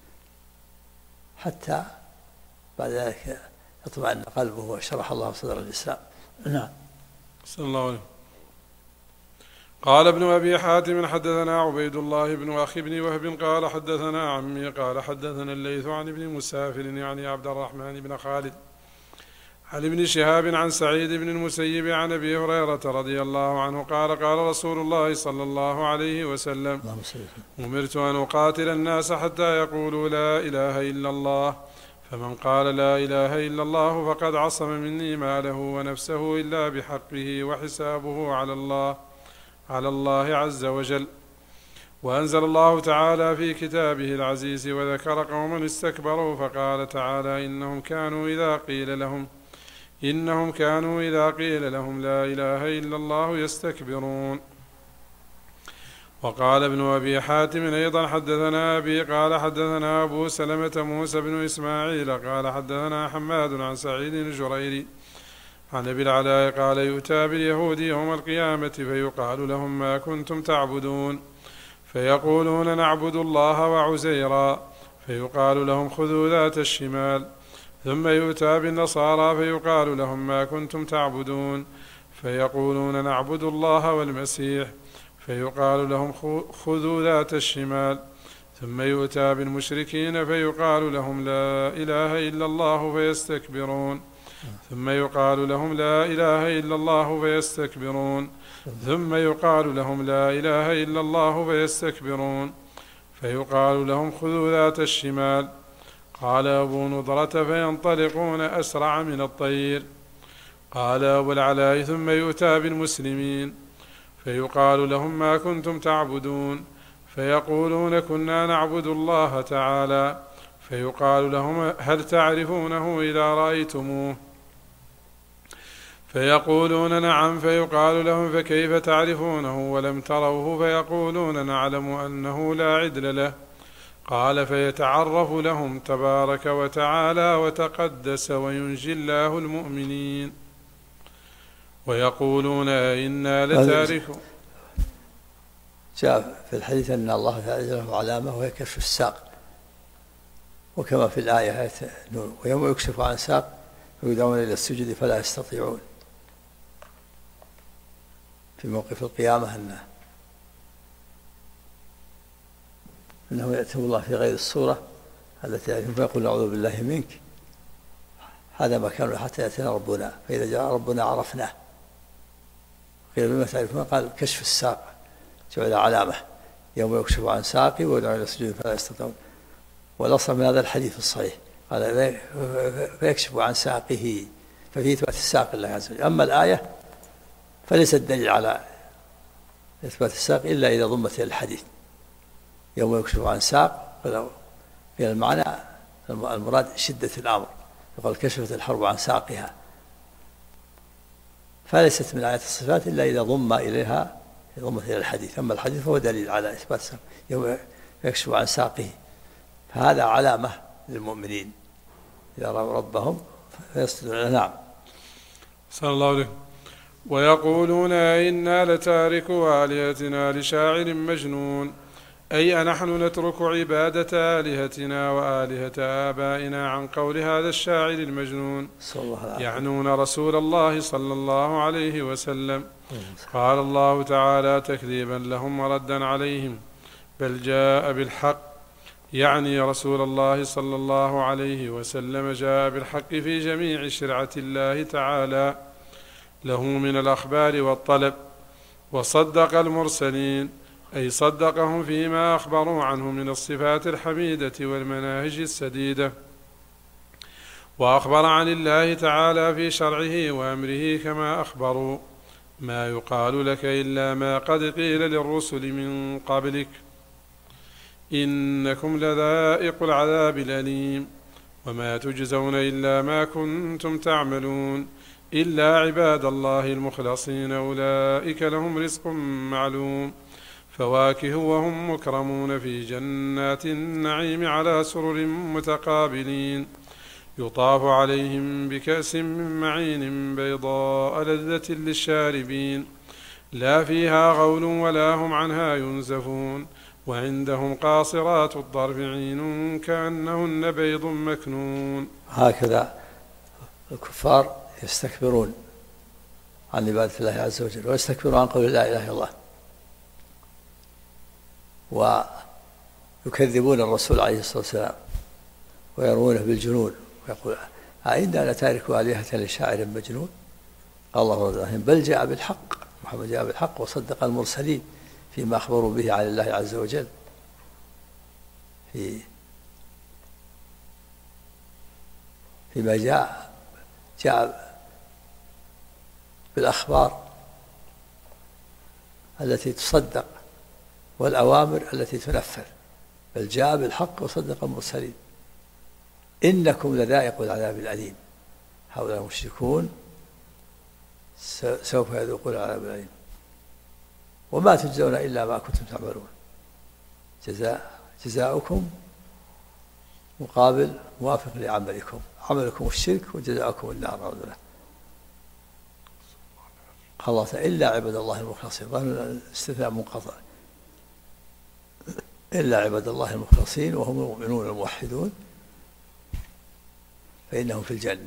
حتى بعد ذلك اطمأن قلبه وشرح الله صدر الإسلام. نعم. صلى الله عليه. قال ابن أبي حاتم حدثنا عبيد الله بن أخي بن وهب قال حدثنا عمي قال حدثنا الليث عن ابن مسافر يعني عبد الرحمن بن خالد عن ابن شهاب عن سعيد بن المسيب عن أبي هريرة رضي الله عنه قال قال رسول الله صلى الله عليه وسلم أمرت أن أقاتل الناس حتى يقولوا لا إله إلا الله، فمن قال لا إله إلا الله فقد عصم مني ماله ونفسه إلا بحقه وحسابه على الله عز وجل. وأنزل الله تعالى في كتابه العزيز وذكر قوما استكبروا فقال تعالى إنهم كانوا إذا قيل لهم لا إله إلا الله يستكبرون. وقال ابن أبي حاتم أيضا حدثنا أبي قال حدثنا أبو سلمة موسى بن إسماعيل قال حدثنا حماد عن سعيد الجريري عن أبي العلاء قال يؤتى باليهود يوم القيامة فيقال لهم ما كنتم تعبدون، فيقولون نعبد الله وعزيرا، فيقال لهم خذوا ذات الشمال. ثم يؤتى بالنصارى فيقال لهم ما كنتم تعبدون، فيقولون نعبد الله والمسيح، فيقال لهم خذوا ذات الشمال. ثم يؤتى بالمشركين فيقال لهم لا إله إلا الله فيستكبرون، ثم يقال لهم لا إله إلا الله فيستكبرون، ثم يقال لهم لا إله إلا الله فيستكبرون، فيقال لهم خذوا ذات الشمال. قال أبو نضرة فينطلقون أسرع من الطير. قال أبو العلاء ثم يؤتى بالمسلمين فيقال لهم ما كنتم تعبدون، فيقولون كنا نعبد الله تعالى، فيقال لهم هل تعرفونه إذا رأيتموه؟ فيقولون نعم، فيقال لهم فكيف تعرفونه ولم تروه؟ فيقولون نعلم أنه لا عدل له. قال فيتعرف لهم تبارك وتعالى وتقدس وينجي الله المؤمنين، ويقولون إنا لتاركون. جاء في الحديث أن الله تعالى له علامة وهي كشف الساق، وكما في الآية ويوم يكشف عن ساق ويدعون إلى السجود فلا يستطيعون، في موقف القيامة أنه يأتي الله في غير الصورة التي يعرفون فيقول نعوذ بالله منك، هذا مكانه حتى يأتينا ربنا، فإذا جاء ربنا عرفناه. قيل بما تعرفون؟ قال كشف الساق، جعل علامة يوم يكشف عن ساقي ويدعون إلى السجود فلا يستطيعون. والأصل من هذا الحديث الصحيح قال فيكشف عن ساقه، ففي إثبات الساق الله عز وجل. أما الآية فليس الدليل على إثبات الساق إلا إذا ضمت إلى الحديث يوم يكشف عن ساق، في المعنى المراد شدة الأمر، يقول كشفت الحرب عن ساقها، فليست من آيات الصفات إلا إذا ضمت إلى الحديث. أما الحديث فهو دليل على إثبات الساق يوم يكشف عن ساقه، فهذا علامة للمؤمنين إذا رأوا ربهم فيسجدون. نعم. صلى الله عليه. ويقولون إنا لتاركوا آلهتنا لشاعر مجنون، أي أنحن نترك عبادة آلهتنا وآلهة آبائنا عن قول هذا الشاعر المجنون، يعنون رسول الله صلى الله عليه وسلم. قال الله تعالى تكذيبا لهم وردا عليهم بل جاء بالحق، يعني رسول الله صلى الله عليه وسلم جاء بالحق في جميع شرعة الله تعالى له من الأخبار والطلب، وصدق المرسلين، أي صدقهم فيما أخبروا عنه من الصفات الحميدة والمناهج السديدة، وأخبر عن الله تعالى في شرعه وأمره كما أخبروا، ما يقال لك إلا ما قد قيل للرسل من قبلك، إنكم لذائق العذاب الأليم، وما تجزون إلا ما كنتم تعملون، إلا عباد الله المخلصين أولئك لهم رزق معلوم، فواكه وهم مكرمون في جنات النعيم على سرر متقابلين، يطاف عليهم بكأس من معين بيضاء لذة للشاربين، لا فيها غول ولا هم عنها ينزفون، وعندهم قاصرات الطرف عين كأنهن بيض مكنون. هكذا الكفار يستكبرون عن عبادة الله عز وجل، ويستكبرون عن قول لا إله إلا الله، ويكذبون الرسول عليه الصلاة والسلام ويرونه بالجنون، ويقول أئنا لتاركوا آلهة لشاعر مجنون. قال الله رضي بل جاء بالحق، محمد جاء بالحق وصدق المرسلين فيما أخبروا به عن الله عز وجل، فيما جاء بالأخبار التي تصدق والأوامر التي تنفذ، بل جاء بالحق وصدق المرسلين، إنكم لذائق العذاب الأليم، هؤلاء المشركون سوف يذوقون العذاب الأليم، وما تجزون إلا ما كنتم تعملون، جزاؤكم مقابل موافق لعملكم، عملكم الشرك وجزاؤكم النار. أعوذ بالله. قال الله تعالى إلا عباد الله المخلصين، ظن استثناء منقطع، إلا عباد الله المخلصين وهم المؤمنون الموحدون فإنهم في الجنة.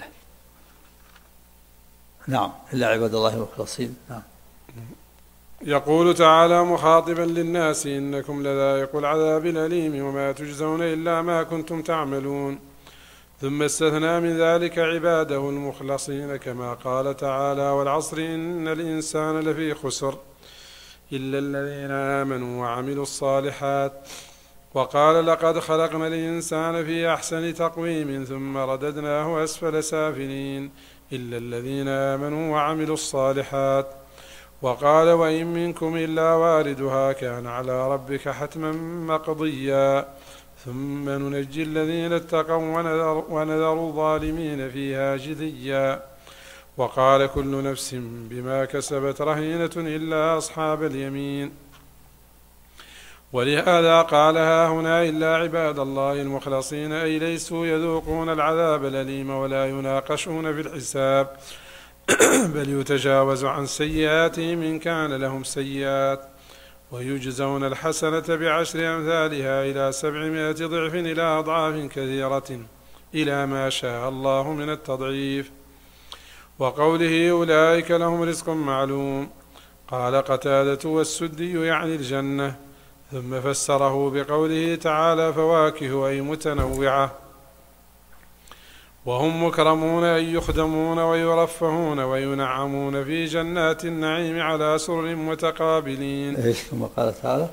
نعم، إلا عباد الله المخلصين. نعم. يقول تعالى مخاطبا للناس إنكم لذائق العذاب الأليم وما تجزون إلا ما كنتم تعملون، ثم استثنى من ذلك عباده المخلصين كما قال تعالى والعصر إن الإنسان لفي خسر إلا الذين آمنوا وعملوا الصالحات، وقال لقد خلقنا الإنسان في أحسن تقويم ثم رددناه أسفل سافلين إلا الذين آمنوا وعملوا الصالحات، وقال وإن منكم إلا واردها كان على ربك حتما مقضيا ثم ننجي الذين اتقوا ونذر الظالمين فيها جثيا، وقال كل نفس بما كسبت رهينة إلا أصحاب اليمين، ولهذا قالها هنا إلا عباد الله المخلصين، أي ليسوا يذوقون العذاب الأليم ولا يناقشون في الحساب بل يتجاوز عن سيئاتهم إن كان لهم سيئات، ويجزون الحسنة بعشر أمثالها إلى 700 ضعف إلى أضعاف كثيرة إلى ما شاء الله من التضعيف. وقوله أولئك لهم رزق معلوم، قال قتادة والسدي يعني الجنة، ثم فسره بقوله تعالى فواكه أي متنوعة، وهم مكرمون أي يخدمون ويرفهون وينعمون في جنات النعيم على سرر متقابلين. إيش ثم قال تعالى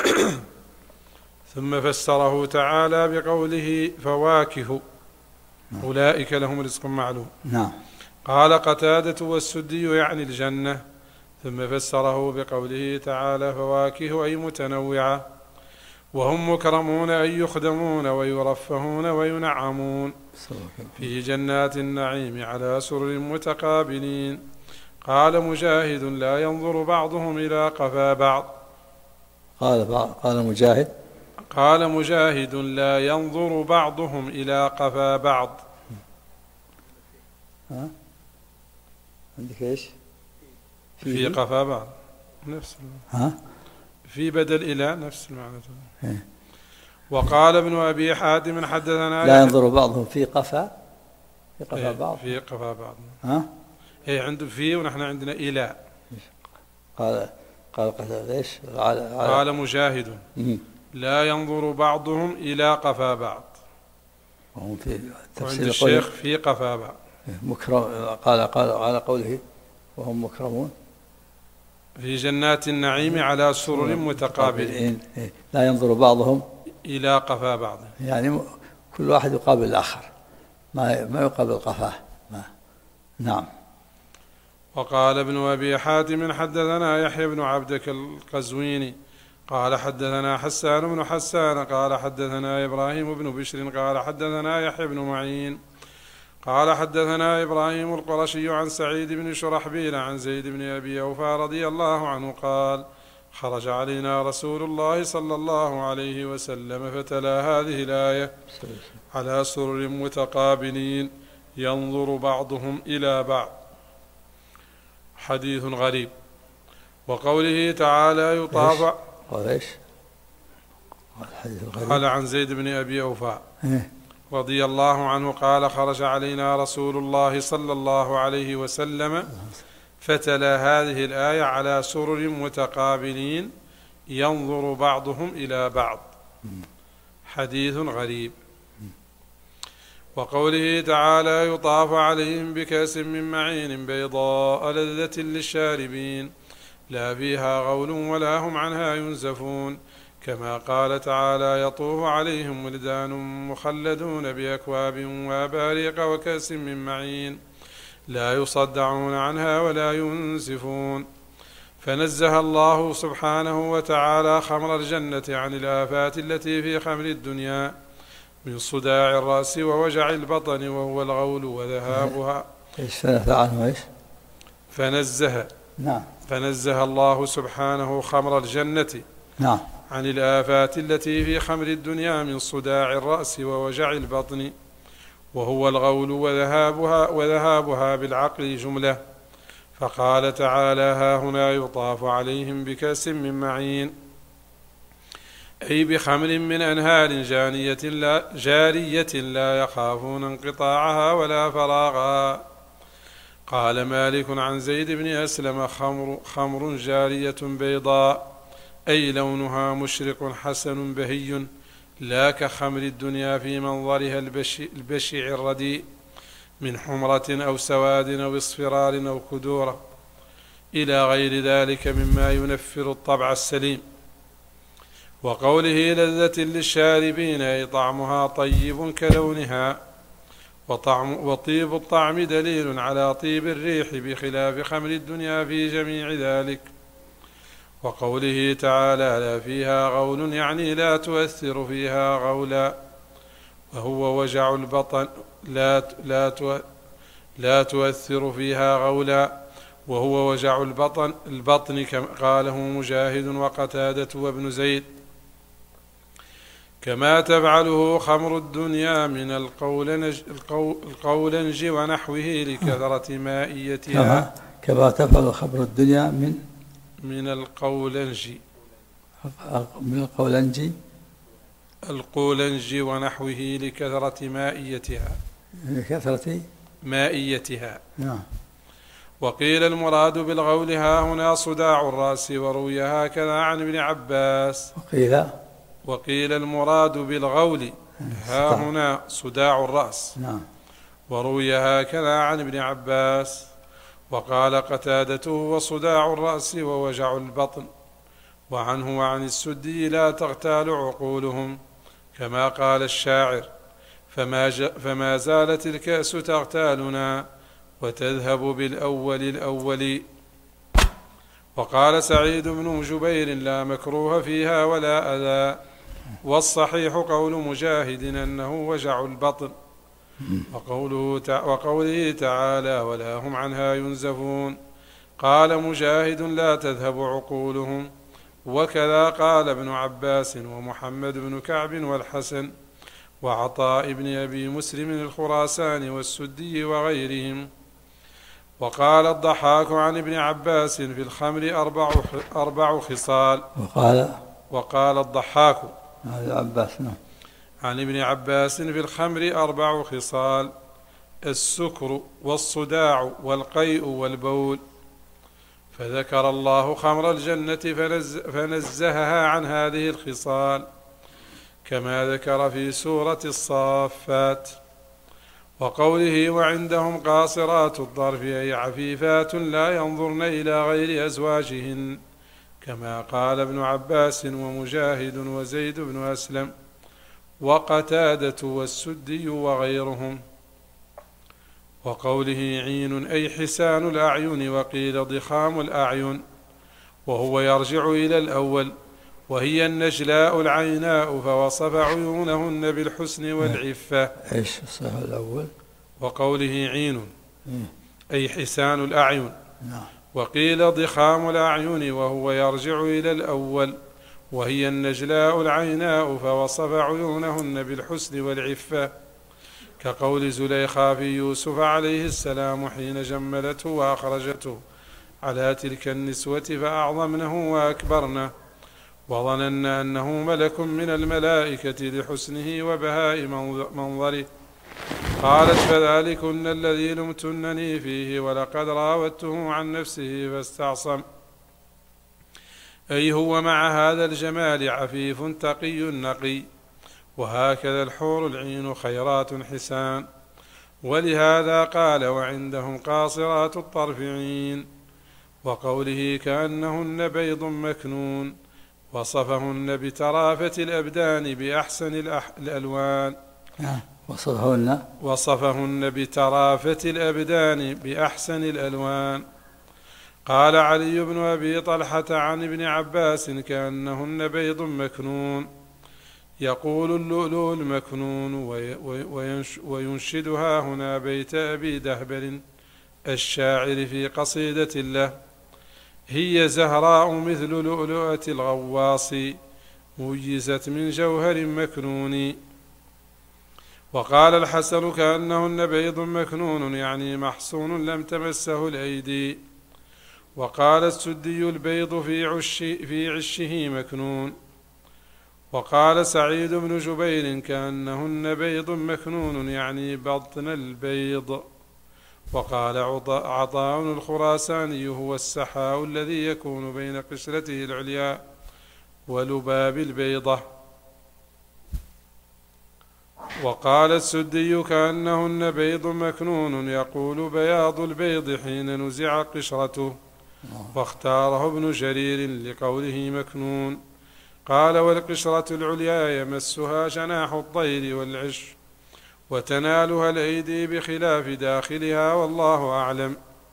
ثم فسره تعالى بقوله فواكه أولئك لهم رزق معلوم. نعم. قال قتادة والسدي يعني الجنة، ثم فسره بقوله تعالى فواكه أي متنوعة، وهم مكرمون أي يخدمون ويرفهون وينعمون في جنات النعيم على سرر متقابلين. قال مجاهد لا ينظر بعضهم إلى قفا بعض. قال مجاهد لا ينظر بعضهم إلى قفا بعض. عندك ايش؟ في قفا بعض نفس في بدل إلى نفس المعنى. وقال ابن أبي حاتم حدثنا لا ينظر بعضهم في قفا بعض. في قفا بعض. عنده في ونحن عندنا إلى. قال ايش؟ قال مجاهد لا ينظر بعضهم إلى قفا بعض، وهم في تفسير الشيخ في قفا بعض. قال قوله وهم مكرمون في جنات النعيم على سرر متقابلين. لا ينظر بعضهم إلى قفا بعض، يعني كل واحد يقابل الآخر، ما يقابل قفاه. نعم. وقال ابن أبي حاتم حدثنا يحيى بن عبدك القزويني قال حدثنا حسان بن حسان قال حدثنا إبراهيم بن بشر قال حدثنا يحيى بن معين قال حدثنا إبراهيم القرشي عن سعيد بن شرحبيل عن زيد بن أبي أوفى رضي الله عنه قال خرج علينا رسول الله صلى الله عليه وسلم فتلا هذه الآية على سرر متقابلين ينظر بعضهم إلى بعض. حديث غريب. وقوله تعالى يطاف قال عن زيد بن أبي أوفى رضي الله عنه قال خرج علينا رسول الله صلى الله عليه وسلم فتلا هذه الآية على سرر متقابلين ينظر بعضهم إلى بعض. حديث غريب. وقوله تعالى يطاف عليهم بكأس من معين بيضاء لذة للشاربين لا فيها غول ولا هم عنها ينزفون، كما قال تعالى يطوف عليهم ولدان مخلدون بأكواب وأباريق وكأس من معين لا يصدعون عنها ولا ينزفون. فنزه الله سبحانه وتعالى خمر الجنة عن الآفات التي في خمر الدنيا من صداع الرأس ووجع البطن وهو الغول وذهابها. فنزه الله سبحانه خمر الجنة عن الآفات التي في خمر الدنيا من صداع الرأس ووجع البطن وهو الغول وذهابها بالعقل جملة. فقال تعالى ها هنا يطاف عليهم بكأس من معين أي بخمر من أنهار جارية لا يخافون انقطاعها ولا فراغها. قال مالك عن زيد بن أسلم خمر جارية بيضاء أي لونها مشرق حسن بهي لا كخمر الدنيا في منظرها البشع الرديء من حمرة أو سواد أو اصفرار أو كدورة إلى غير ذلك مما ينفر الطبع السليم. وقوله لذة للشاربين أي طعمها طيب كلونها، وطيب الطعم دليل على طيب الريح بخلاف خمر الدنيا في جميع ذلك. وقوله تعالى لا فيها غول يعني لا تؤثر فيها غولا، وهو وجع البطن لا تؤثر فيها غولا وهو وجع البطن كما قاله مجاهد وقتادة وابن زيد، كما تفعله خمر الدنيا من القولنج ونحوه لكثرة مائيتها. كما تفعل خمر الدنيا من القولنج من القولنجي. القولنجي ونحوه لكثرة مائيتها. لكثرة مائيتها. نعم. وقيل المراد بالغول ها هنا صداع الرأس، وروي هكذا عن ابن عباس. وقيل المراد بالغول ها هنا صداع الرأس. نعم. وروي هكذا عن ابن عباس. وقال قتادة وصداع الرأس ووجع البطن. وعنه وعن السدي لا تغتال عقولهم، كما قال الشاعر فما زالت الكأس تغتالنا وتذهب بالأول الأول. وقال سعيد بن جبير لا مكروه فيها ولا أذى، والصحيح قول مجاهد أنه وجع البطن. وقوله تعالى ولا هم عنها ينزفون، قال مجاهد لا تذهب عقولهم، وكذا قال ابن عباس ومحمد بن كعب والحسن وعطاء بن أبي مسلم الخراساني والسدي وغيرهم. وقال الضحاك عن ابن عباس في الخمر أربع خصال. وقال الضحاك عن ابن عباس في الخمر 4 خصال: السكر والصداع والقيء والبول. فذكر الله خمر الجنة فنزهها عن هذه الخصال، كما ذكر في سورة الصافات. وقوله وعندهم قاصرات الطرف أي عفيفات لا ينظرن إلى غير أزواجهن، كما قال ابن عباس ومجاهد وزيد بن أسلم وقتادة والسدي وغيرهم. وقوله عين أي حسان الأعين، وقيل ضخام الأعين، وهو يرجع إلى الأول، وهي النجلاء العيناء، فوصف عيونهن بالحسن والعفة. ايش الصح الأول؟ وقوله عين أي حسان الأعين، وقيل ضخام الأعين، وهو يرجع إلى الأول، وهي النجلاء العيناء، فوصف عيونهن بالحسن والعفة، كقول زليخا في يوسف عليه السلام حين جملته وأخرجته على تلك النسوة فأعظمنه وأكبرنه وظننا أنه ملك من الملائكة لحسنه وبهاء منظره. قالت فذلكن الذي لمتنني فيه، ولقد راودته عن نفسه فاستعصم. أي هو مع هذا الجمال عفيف تقي نقي. وهكذا الحور العين خيرات حسان. ولهذا قال وعندهم قاصرات الطرف عين. وقوله كأنهن بيض مكنون، وصفهن بترافة الأبدان بأحسن الألوان. وصفهن بترافة الأبدان بأحسن الألوان. قال علي بن أبي طلحة عن ابن عباس كأنهن بيض مكنون، يقول اللؤلؤ المكنون. وينشدها هنا بيت أبي دهبل الشاعر في قصيدة له: هي زهراء مثل لؤلؤة الغواص، ميزت من جوهر مكنون. وقال الحسن كأنهن بيض مكنون، يعني محصون لم تمسه الأيدي. وقال السدي البيض في عشه مكنون. وقال سعيد بن جبير كأنهن بيض مكنون، يعني بطن البيض. وقال عطاء الخراساني هو السحاء الذي يكون بين قشرته العليا ولباب البيضة. وقال السدي كأنهن بيض مكنون، يقول بياض البيض حين نزع قشرته. واختاره ابن جرير لقوله مكنون. قال والقشرة العليا يمسها جناح الطير والعش، وتنالها الأيدي بخلاف داخلها، والله أعلم.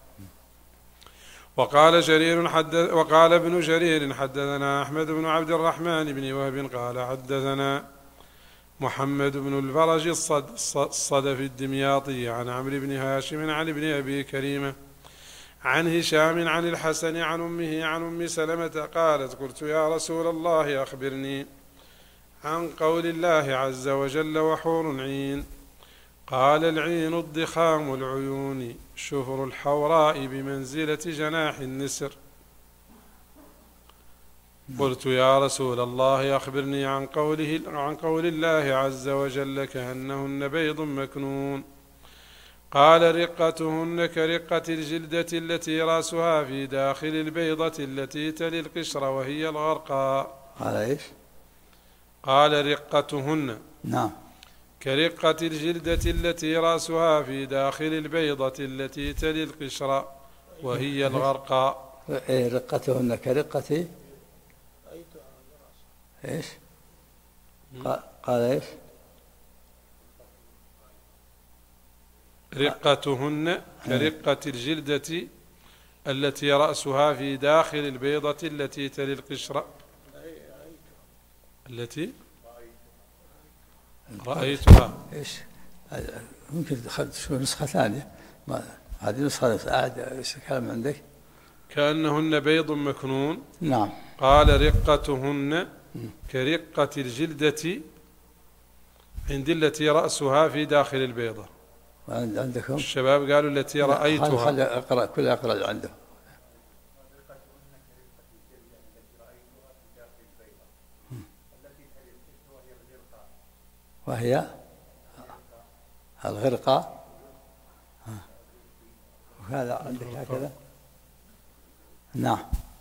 وقال ابن جرير حدثنا أحمد بن عبد الرحمن بن وهب قال حدثنا محمد بن الفرج الصدفي الدمياطي عن عمرو بن هاشم عن ابن أبي كريمة عن هشام عن الحسن عن أمه عن أم سلمة قالت: قلت يا رسول الله أخبرني عن قول الله عز وجل وحور عين. قال: العين الضخام العيون، شفر الحوراء بمنزلة جناح النسر. قلت يا رسول الله أخبرني عن قول الله عز وجل كأنهن بيض مكنون. قال رقتهن كرقة الجلدة التي رأسها في داخل البيضة التي تلي القشر وهي الغرقاء. قال إيش؟ قال رقتهن نعم كرقة الجلدة التي رأسها في داخل البيضة التي تلي القشر وهي الغرقاء. إيه رقتهن كرقة إيش؟ قال إيش؟ رقتهن كرقة الجلدة التي رأسها في داخل البيضة التي تلي القشر التي رأيتها. إيش؟ ممكن دخلت شو نسخة ثانية، هذه نسخة أعد إيش الكلام عندك؟ كأنهن بيض مكنون. نعم. قال رقتهن كرقة الجلدة عند التي رأسها في داخل البيضة. عندكم الشباب قالوا التي رأيتها. خلي أقرأ كل أقرأ عنده. وهي الغرقة. وهذا عندك هكذا. نعم.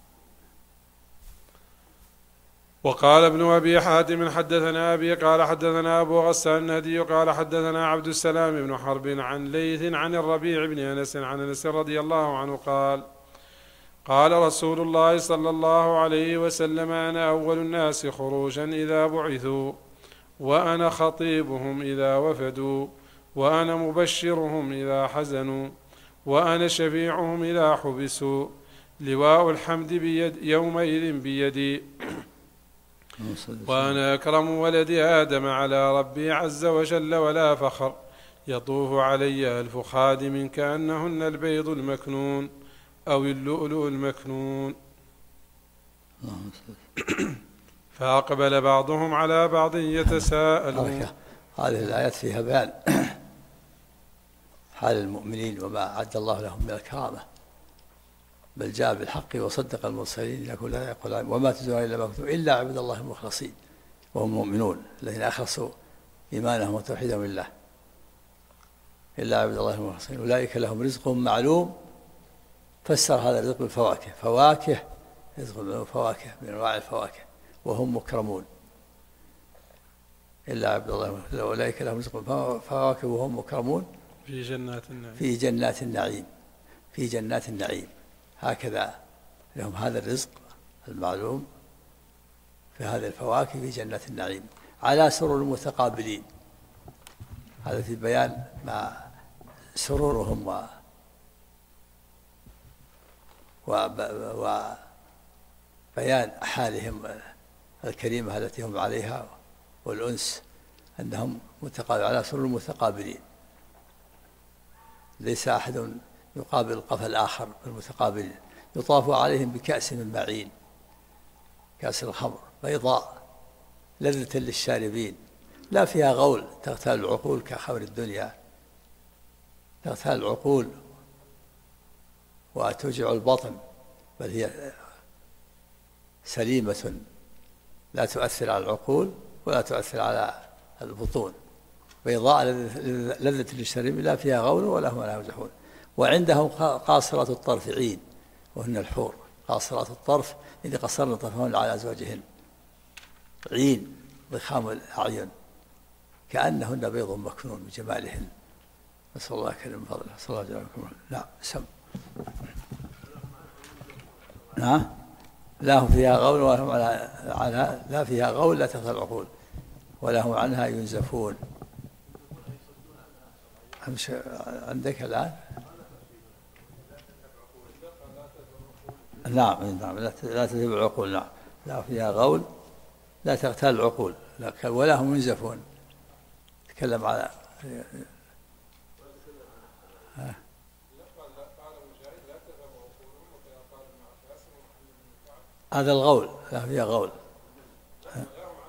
وقال ابن أبي حاتم حدثنا أبي قال حدثنا أبو غسان النهدي قال حدثنا عبد السلام بن حرب عن ليث عن الربيع بن أنس عن أنس رضي الله عنه قال قال رسول الله صلى الله عليه وسلم أنا أول الناس خروجا إذا بعثوا وأنا خطيبهم إذا وفدوا وأنا مبشرهم إذا حزنوا وأنا شفيعهم إذا حبسوا لواء الحمد يومئذ بيدي وأنا أكرم ولد آدم على ربي عز وجل ولا فخر يطوف علي 1000 خادم كأنهن البيض المكنون أو اللؤلؤ المكنون. فأقبل بعضهم على بعض يتساءلون. هذه الآيات فيها بيان حال المؤمنين وما أعد الله لهم من الكرامة، بل جاء بالحق وصدق المرسلين يقول لا يقول وما تجزون إلا ما كنتم إلا عبد الله المخلصين وهم مؤمنون الذين أخلصوا إيمانهم وتوحيدهم لله إلا عبد الله المخلصين أولئك لهم رزق معلوم. فسر هذا الرزق بالفواكه، فواكه رزق من فواكه من أنواع الفواكه وهم مكرمون إلا عبد الله أولئك لهم رزق فواكه وهم مكرمون في جنات النعيم في جنات النعيم هكذا لهم هذا الرزق المعلوم في هذه الفواكه في جنات النعيم على سرر متقابلين. هذا في بيان ما سرورهم وبيان حالهم الكريمة التي هم عليها والأنس أنهم على سرر متقابلين ليس أحد يقابل قفا الآخر بالمتقابلين. يطاف عليهم بكأس من معين كأس الخمر بيضاء لذة للشاربين لا فيها غول تغتال العقول كخمر الدنيا، تغتال العقول وتوجع البطن، بل هي سليمة لا تؤثر على العقول ولا تؤثر على البطون، بيضاء لذة للشاربين لا فيها غول ولا هم لا يمزحون. وعندهم قاصرات الطرف عين وهن الحور قاصرات الطرف إذ قصرن طرفهن على أزواجهن عين ضخام الأعين كأنهن بيض مكنون بجمالهن. نسأل الله كريم من فضله صلى الله عليه وسلم. نعم سم نعم لا فيها غول ولهم عنها لا فيها غول لا تغتال العقول ولهم عنها ينزفون. عندك الآن نعم لا تذهب العقول. نعم لا فيها غول لا تغتال العقول ولا هم ينزفون. تكلم على هذا الغول لا فيها غول. قال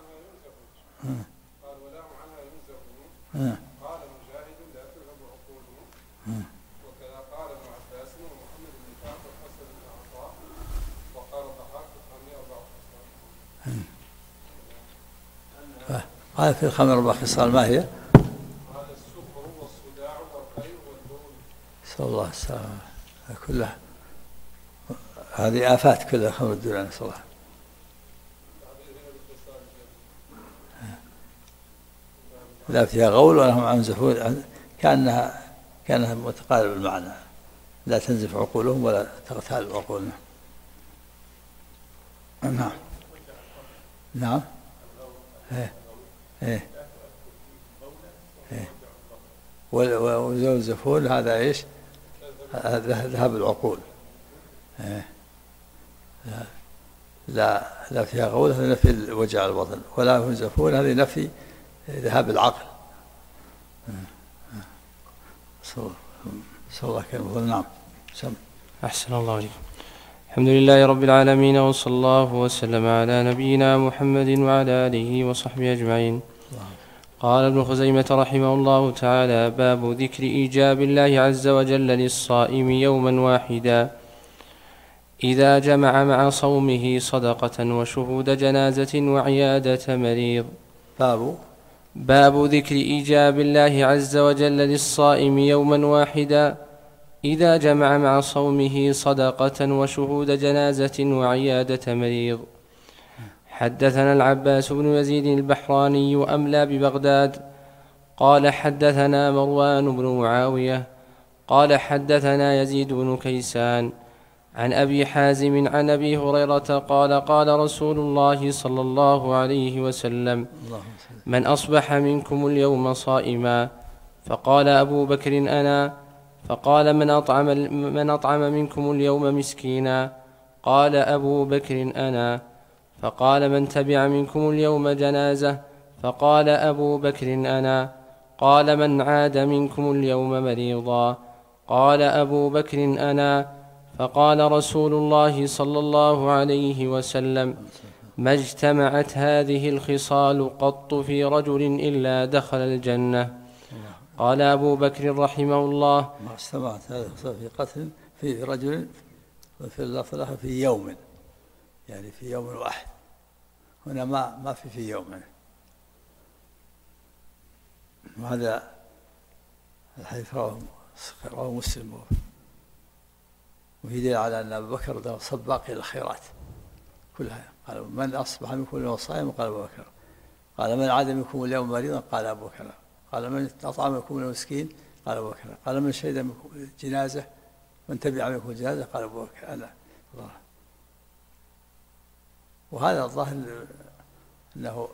ولهم عنها ينزفون. قال مجاهد لا تذهب عقولهم. وكذا قال ابن عباس ومحمد بن كعب والحسن بن عطاء وقال الضحاك 554. قال في الخمر 4 خصال، ما هي؟ قال السكر والصداع والقيء والبول. نسأل الله السلامة. كلها هذه آفات كلها خمر الدون، نسأل الله. لا فيها غول ولا هم عنزفون، كأنها متقارب المعنى، لا تنزف عقولهم ولا تغتال عقولنا. نعم نعم. وينزفون هذا ايش؟ ذهب العقول. لا فيها غول، هذا نفي وجع البطن، ولا ينزفون هذه نفي ذهاب العقل. صلى الله عليه. نعم. أحسن الله عليكم. الحمد لله رب العالمين، وصلى الله وسلم على نبينا محمد وعلى آله وصحبه أجمعين. قال ابن خزيمة رحمه الله تعالى: باب ذكر إيجاب الله عز وجل للصائم يوما واحدا إذا جمع مع صومه صدقة وشهود جنازة وعيادة مريض. باب ذكر إيجاب الله عز وجل للصائم يوما واحدا إذا جمع مع صومه صدقة وشهود جنازة وعيادة مريض. حدثنا العباس بن يزيد البحراني أملى ببغداد قال حدثنا مروان بن معاوية قال حدثنا يزيد بن كيسان عن أبي حازم عن أبي هريرة قال قال رسول الله صلى الله عليه وسلم: من أصبح منكم اليوم صائما، فقال أبو بكر أنا، فقال من أطعم منكم اليوم مسكينا، قال أبو بكر أنا، فقال من تبع منكم اليوم جنازة، فقال أبو بكر أنا، قال من عاد منكم اليوم مريضا، قال أبو بكر أنا، فقال رسول الله صلى الله عليه وسلم: ما اجتمعت هذه الخصال قط في رجل إلا دخل الجنة. قال أبو بكر رحمه الله: ما اجتمعت هذه الخصال في قتل في رجل، وفي اللفظ الآخر في يوم، يعني في يوم واحد، هنا ما في يوم. وهذا الحديث رواه مسلم، وفي دليل على أن أبو بكر سباق إلى الخيرات كلها. قال من أصبح منكم اليوم صائما، قال أبو بكر. قال من عاد منكم اليوم مريضا، قال أبو بكر. قال من أطعم منكم المسكين، قال أبو بكر. قال من شهد منكم الجنازة، من تبع منكم الجنازة، قال أبو بكر أنا. الله. وهذا الظاهر أنه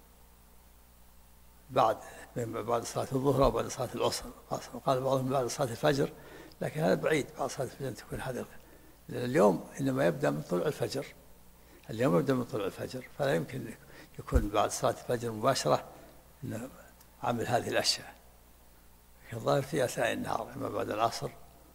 بعد صلاة الظهر أو بعد صلاة العصر، قال بعضهم بعد صلاة الفجر، لكن هذا بعيد. بعد صلاة الفجر تكون هذا، اليوم إنما يبدأ من طلوع الفجر، اليوم يبدأ من طلوع الفجر، فلا يمكن يكون بعد صلاة الفجر مباشرة إنه عمل هذه الأشياء. الظاهر في أثناء النهار، إما بعد العصر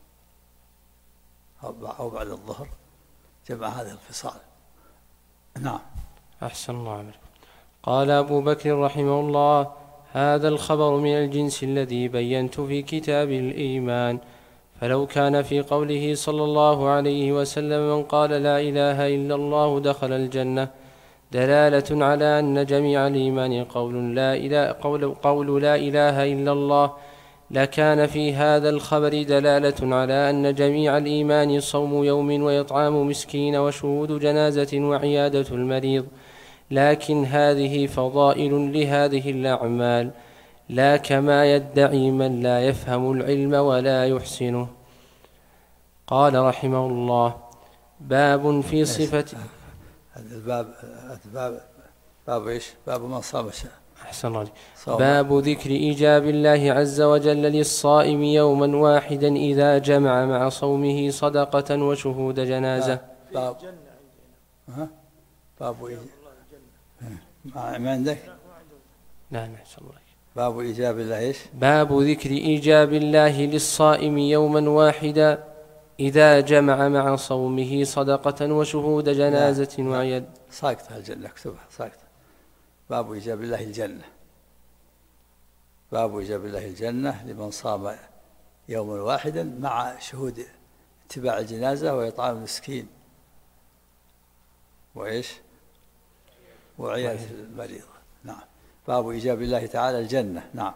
أو بعد الظهر، جمع هذه الخصال. نعم. أحسن الله عليكم. قال أبو بكر رحمه الله: هذا الخبر من الجنس الذي بينت في كتاب الإيمان، فلو كان في قوله صلى الله عليه وسلم: من قال لا إله إلا الله دخل الجنة، دلالة على أن جميع الإيمان قول لا إله إلا الله، لكان في هذا الخبر دلالة على أن جميع الإيمان صوم يوم وإطعام مسكين وشهود جنازة وعيادة المريض، لكن هذه فضائل لهذه الأعمال، لا كما يدعي من لا يفهم العلم ولا يحسنه. قال رحمه الله: باب في صفة باب إيش؟ باب من صام. أحسن الله. باب ذكر إيجاب الله عز وجل للصائم يوما واحدا إذا جمع مع صومه صدقة وشهود جنازة. باب ما عندك؟ لا أحسن الله. باب إيجاب الله إيش؟ باب ذكر إيجاب الله للصائم يوما واحدا إذا جمع مع صومه صدقة وشهود جنازة وعيد. ساكتة الجنة، اكتبها ساكتة. باب إيجاب الله الجنة، باب إيجاب الله الجنة لمن صام يوما واحدا مع شهود اتباع الجنازة وإطعام المسكين وإيش وعيادة المريض. نعم. باب إيجاب الله تعالى الجنة. نعم.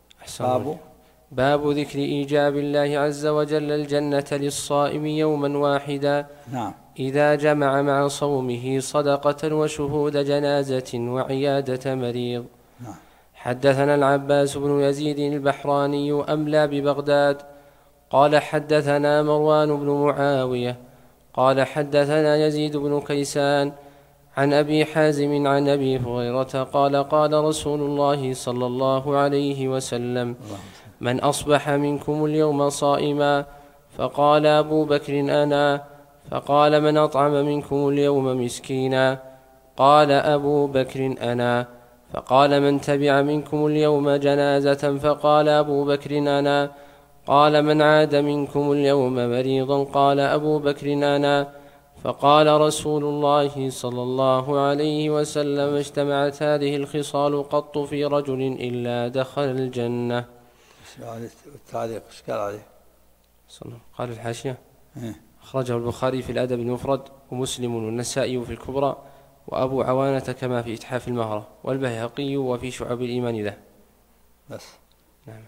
باب ذكر إيجاب الله عز وجل الجنة للصائم يوما واحدا. نعم. إذا جمع مع صومه صدقة وشهود جنازة وعيادة مريض. نعم. حدثنا العباس بن يزيد البحراني أملى ببغداد قال حدثنا مروان بن معاوية قال حدثنا يزيد بن كيسان عن أبي حازم عن أبي هريرة قال قال رسول الله صلى الله عليه وسلم: من أصبح منكم اليوم صائما؟ فقال أبو بكر: أنا. فقال: من أطعم منكم اليوم مسكينا؟ قال أبو بكر: أنا. فقال: من تبع منكم اليوم جنازة؟ فقال أبو بكر: أنا. قال: من عاد منكم اليوم مريضا؟ قال أبو بكر: أنا. فقال رسول الله صلى الله عليه وسلم: اجتمعت هذه الخصال قط في رجل إلا دخل الجنة. التعليق ايش قال عليه؟ قال الحاشية: أخرجه البخاري في الأدب المفرد ومسلم والنسائي في الكبرى وأبو عوانة كما في إتحاف المهرة والبيهقي وفي شعب الإيمان له. بس. نعم.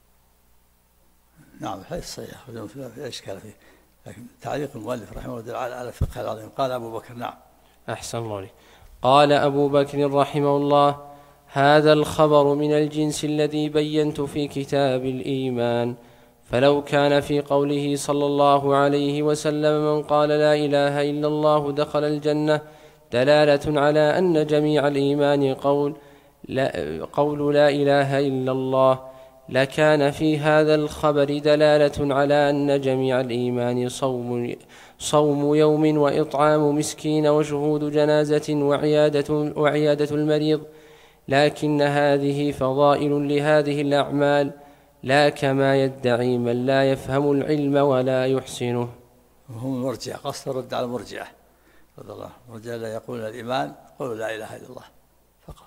نعم الحديث صحيح لا إشكال فيه، لكن تعليق المؤلف رحمه الله على الفقه العظيم. قال أبو بكر: نعم. أحسن الله عليك. قال أبو بكر رحمه الله: هذا الخبر من الجنس الذي بينت في كتاب الإيمان، فلو كان في قوله صلى الله عليه وسلم: من قال لا إله إلا الله دخل الجنة، دلالة على أن جميع الإيمان قول لا إله إلا الله، لكان في هذا الخبر دلالة على أن جميع الإيمان صوم يوم وإطعام مسكين وشهود جنازة وعيادة المريض، لكن هذه فضائل لهذه الأعمال، لا كما يدعي من لا يفهم العلم ولا يحسنه. هم المرجئة، قصد الرد على المرجئة رضي الله. المرجئة لا يقولون الإيمان قولوا لا إله إلا الله فقط،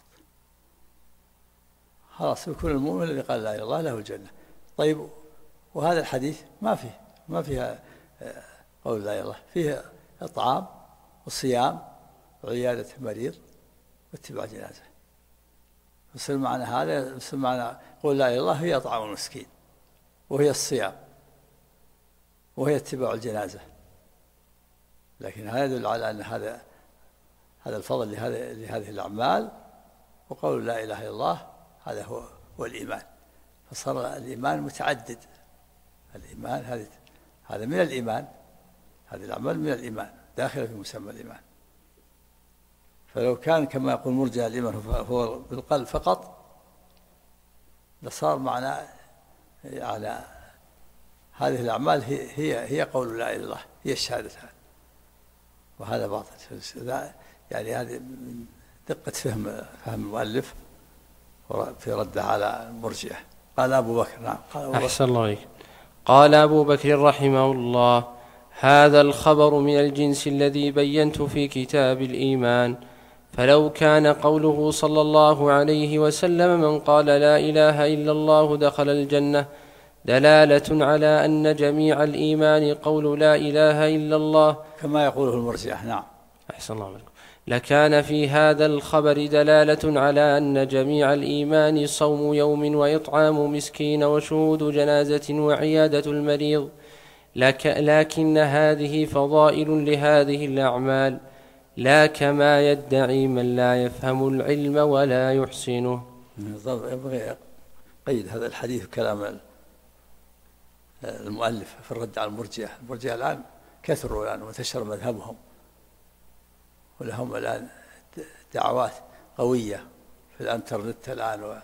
خلاص يكون المؤمن الذي قال لا إله إلا الله له الجنة. طيب، وهذا الحديث ما فيها قول لا إله إلا الله، فيها إطعام وصيام وعيادة مريض واتباع جنازة. يصير معنى هذا، يصير معنى قول لا إله إلا الله هي إطعام المسكين، وهي الصيام، وهي اتباع الجنازة. لكن هذا يدل على أن هذا الفضل لهذه الأعمال، وقول لا إله إلا الله هذا هو الإيمان. فصار الإيمان متعدد. الإيمان هذا من الإيمان، هذه الأعمال من الإيمان داخلة في مسمى الإيمان. فلو كان كما يقول مرجع الإيمان هو بالقلب فقط، لصار معنى على هذه الأعمال هي قول لا إله إلا الله، هي الشهادة، وهذا باطل. يعني هذه من دقة فهم المؤلف في رده على المرجئة. قال أبو بكر: نعم. أحسن الله عليك. قال أبو بكر رحمه الله: هذا الخبر من الجنس الذي بينت في كتاب الإيمان، فلو كان قوله صلى الله عليه وسلم: من قال لا إله إلا الله دخل الجنة، دلالة على أن جميع الإيمان قول لا إله إلا الله كما يقوله المرجئة. نعم. أحسن الله عليكم. لكان في هذا الخبر دلالة على أن جميع الإيمان صوم يوم وإطعام مسكين وشهود جنازة وعيادة المريض، لكن هذه فضائل لهذه الأعمال، لا كما يدعي من لا يفهم العلم ولا يحسنه. يبغي قيد هذا الحديث كلام المؤلف في الرد على المرجئة. المرجئة الآن كثروا الآن وانتشر مذهبهم، ولهم الآن دعوات قوية في الانترنت الآن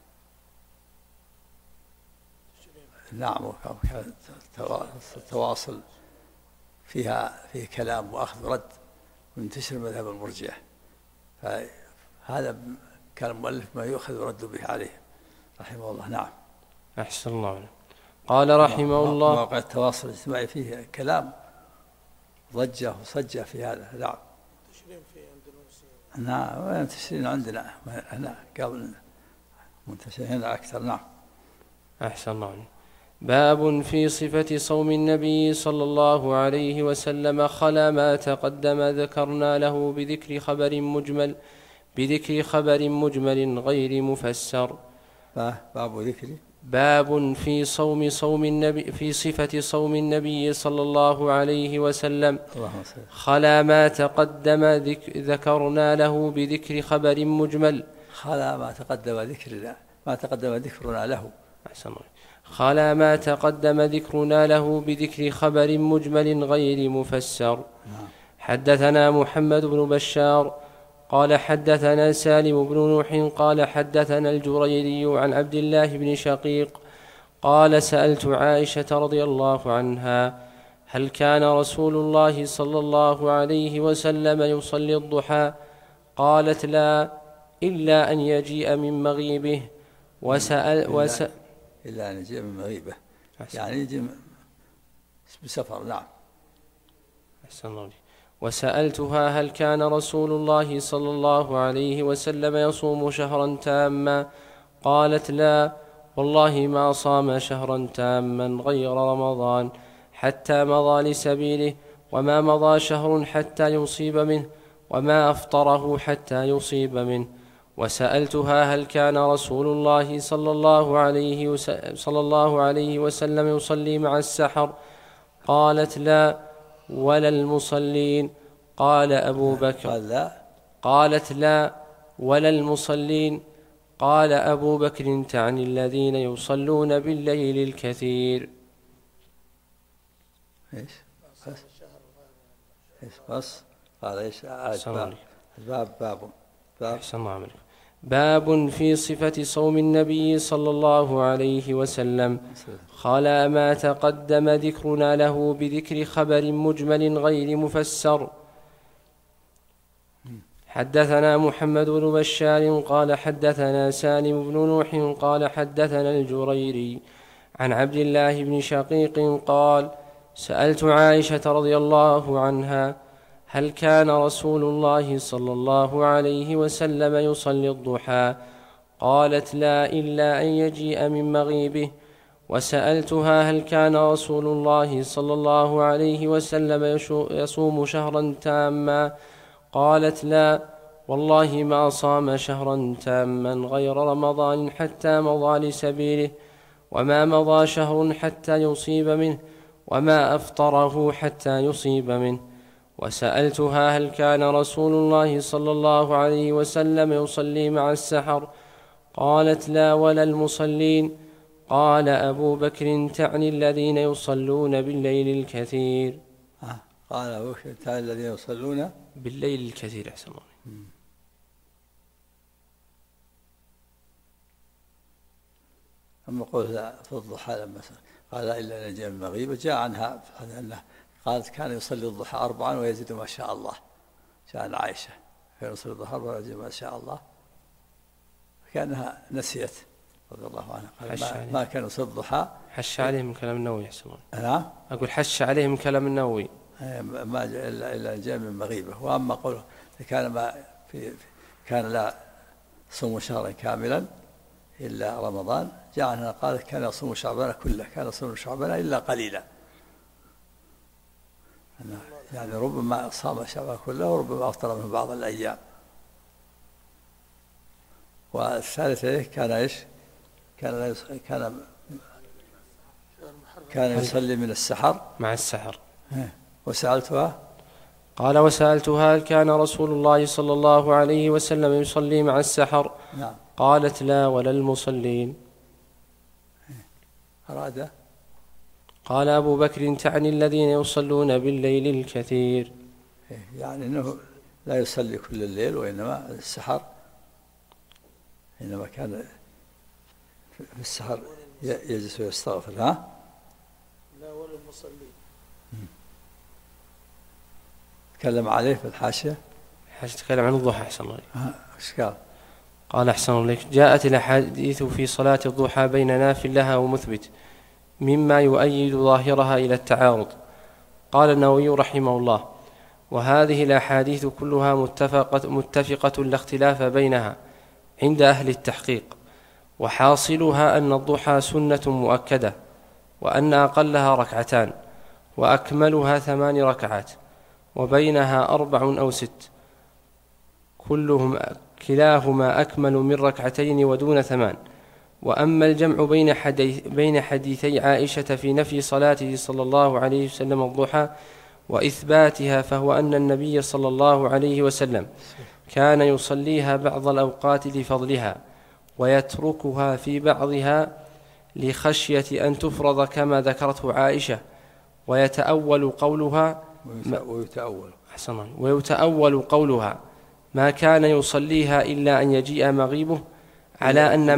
نعم، التواصل فيه كلام وأخذ ورد، وينتشر مذهب المرجئة. فهذا كان المؤلف ما يؤخذ ورد به عليه رحمه الله. نعم. أحسن الله عليه. قال رحمه الله: مواقع التواصل الاجتماعي فيه كلام ضجة وصجة في هذا. نعم. نعم، منتشرين عندنا هنا قبل، منتشرين هنا أكثر. نعم. أحسن الله عليه. باب في صفة صوم النبي صلى الله عليه وسلم، خلا ما تقدم ذكرنا له بذكر خبر مجمل بذكر خبر مجمل غير مفسر. باب ذكر باب في صفة صوم النبي صلى الله عليه وسلم خلا ما تقدم ذكرنا له بذكر خبر مجمل. خلا ما تقدم ذكرنا له. خلا ما تقدم ذكرنا له بذكر خبر مجمل غير مفسر. حدثنا محمد بن بشار قال حدثنا سالم بن نوح قال حدثنا الجريري عن عبد الله بن شقيق قال سألت عائشة رضي الله عنها هل كان رسول الله صلى الله عليه وسلم يصلي الضحى؟ قالت لا إلا أن يجيء من مغيبه. إلا أن يجيء من مغيبه يعني يجي بسفر. نعم. أحسن الله. وسألتها هل كان رسول الله صلى الله عليه وسلم يصوم شهرا تاما؟ قالت لا والله ما صام شهرا تاما غير رمضان حتى مضى لسبيله وما مضى شهر حتى يصيب منه وما أفطره حتى يصيب منه. وسألتها هل كان رسول الله صلى الله عليه وسلم يصلي مع السحر؟ قالت لا ولا المصلين. قال أبو بكر قالت لا ولا المصلين. قال أبو بكر تعني الذين يصلون بالليل الكثير. إيش بس قال إيش باب في صفة صوم النبي صلى الله عليه وسلم خلا ما تقدم ذكرنا له بذكر خبر مجمل غير مفسر. حدثنا محمد بن بشار قال حدثنا سالم بن نوح قال حدثنا الجريري عن عبد الله بن شقيق قال سألت عائشة رضي الله عنها هل كان رسول الله صلى الله عليه وسلم يصلي الضحى؟ قالت لا إلا أن يجيء من مغيبه. وسألتها هل كان رسول الله صلى الله عليه وسلم يصوم شهرا تاما؟ قالت لا والله ما صام شهرا تاما غير رمضان حتى مضى لسبيله وما مضى شهر حتى يصيب منه وما أفطره حتى يصيب منه. وسألتها هل كان رسول الله صلى الله عليه وسلم يصلي مع السحر؟ قالت لا ولا المصلين. قال أبو بكر تعني الذين يصلون بالليل الكثير. قال أبو بكر تعني الذين يصلون بالليل الكثير. أحسن الله. أما قول في الضحى لما قال إلا أن يجيء من المغيب جاء عنها أنه قالت كان يصلي الضحى 4 ويزيد ما شاء الله. شأن عائشة كان يصلي الضحى 4 ويزيد ما شاء الله كأنها نسيت رضي الله عنها. قال ما كان يصلي الضحى. حش عليه من كلام النووي. أحسن الله. نعم. أقول حش عليه من كلام النووي. ما جاء إلا أن جاء من مغيبه. وأما قوله كان لا صوم شهرا كاملا إلا رمضان جاء عنها قالت كان يصوم شعبان كله كان يصوم شعبان إلا قليلا. يعني ربما صام شعبان كله وربما أفطر من بعض الأيام. والثالثة كان إيش؟ كان يصلي من السحر مع السحر. وسألتها قال وسألتها هل كان رسول الله صلى الله عليه وسلم يصلي مع السحر؟ نعم. قالت لا ولا المصلين. أراد قال أبو بكر تعني الذين يصلون بالليل الكثير. يعني أنه لا يصلي كل الليل وإنما السحر إنما كان في السحر يجلس ويستغفر. لا ولا المصلين. تكلم عليه في الحاشية. تكلم عن الضحى. أحسن الله. إيش قال؟ قال أحسن الله. جاءت الأحاديث في صلاة الضحى بين نافل لها ومثبت مما يؤيد ظاهرها إلى التعارض. قال النووي رحمه الله وهذه الأحاديث كلها متفقة لا اختلاف بينها عند أهل التحقيق. وحاصلها أن الضحى سنة مؤكدة وأن أقلها 2 وأكملها 8 ركعات وبينها 4 أو 6 كلاهما أكمل من ركعتين ودون 8. وأما الجمع بين حديثي عائشة في نفي صلاته صلى الله عليه وسلم الضحى وإثباتها، فهو أن النبي صلى الله عليه وسلم كان يصليها بعض الأوقات لفضلها ويتركها في بعضها لخشية أن تفرض كما ذكرته عائشة. ويتأول قولها ما كان يصليها إلا أن يجيء مغيبه على أن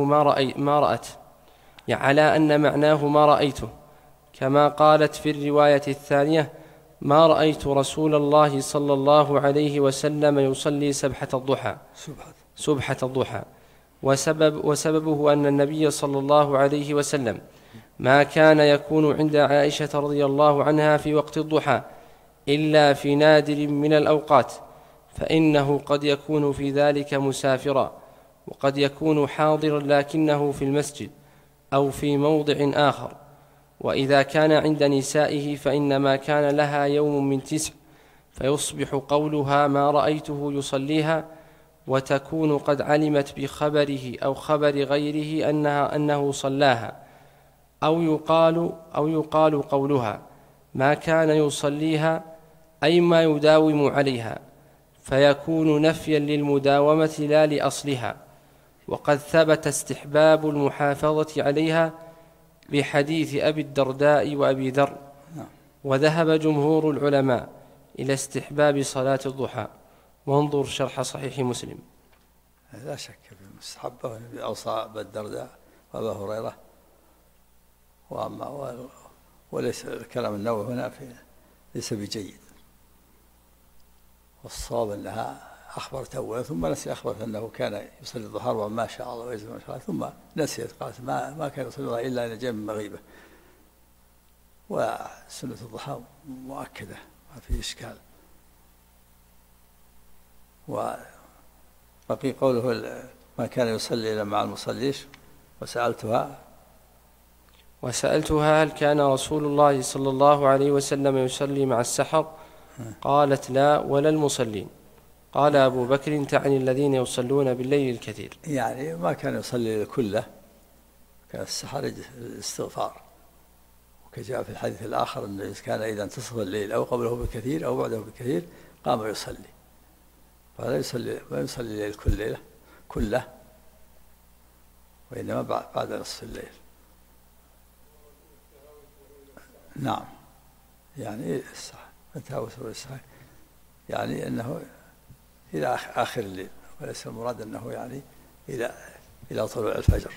معناه ما رأيته، كما قالت في الرواية الثانية: ما رأيت رسول الله صلى الله عليه وسلم يصلي سبحة الضحى. وسببه أن النبي صلى الله عليه وسلم ما كان يكون عند عائشة رضي الله عنها في وقت الضحى إلا في نادر من الأوقات، فإنه قد يكون في ذلك مسافرا، وقد يكون حاضرا لكنه في المسجد أو في موضع آخر. وإذا كان عند نسائه فإنما كان لها يوم من 9، فيصبح قولها ما رأيته يصليها، وتكون قد علمت بخبره أو خبر غيره أنه صلاها، أو يقال قولها ما كان يصليها أي ما يداوم عليها، فيكون نفيا للمداومة لا لأصلها. وقد ثبت استحباب المحافظة عليها بحديث أبي الدرداء وأبي ذر، وذهب جمهور العلماء إلى استحباب صلاة الضحى. وانظر شرح صحيح مسلم. لا شك في المستحبة، والنبي أوصى أبا الدرداء وأبا هريرة. وليس الكلام النووي هنا ليس بجيد، والصواب أنها أخبرت أولا ثم نسي، أخبرت أنه كان يصلي الضحى ما شاء الله ويزيد ما شاء الله، ثم نسيت قالت ما كان يصلي إلا أن جاء من مغيبة. وسنة الضحى مؤكدة ما في إشكال. وبقي قوله ما كان يصلي إلا مع المصليش. وسألتها هل كان رسول الله صلى الله عليه وسلم يصلي مع السحر؟ قالت لا ولا المصلين. قال أبو بكر تعني الذين يصلون بالليل الكثير، يعني ما كان يصلي كله، كان السحر الاستغفار. وكجاء في الحديث الآخر أنه كان إذا انتصف الليل أو قبله بكثير أو بعده بكثير قام يصلي، فلا يصلي الليل كل ليلة كله، وإنما بعد نصف الليل. نعم، يعني التهاوس والإسحاق يعني أنه إلى آخر الليل، وليس المراد أنه يعني إلى طلوع الفجر.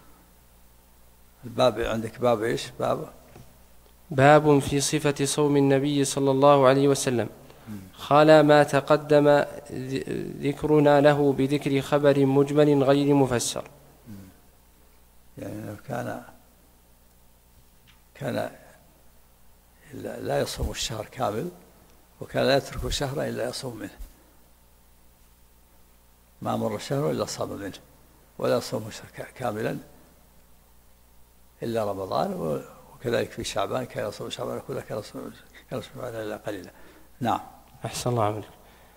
الباب عندك باب إيش؟ باب في صفة صوم النبي صلى الله عليه وسلم، خلا ما تقدم ذكرنا له بذكر خبر مجمل غير مفسر. يعني أنه كان لا يصوم الشهر كامل، وكان لا يترك شهرا إلا يصوم منه، ما مر شهر إلا صام منه، ولا يصوم كاملا إلا رمضان. وكذلك في شعبان كان يصوم شعبان كله، كان يصوم شعبان إلا قليلا. نعم. أحسن الله عملك.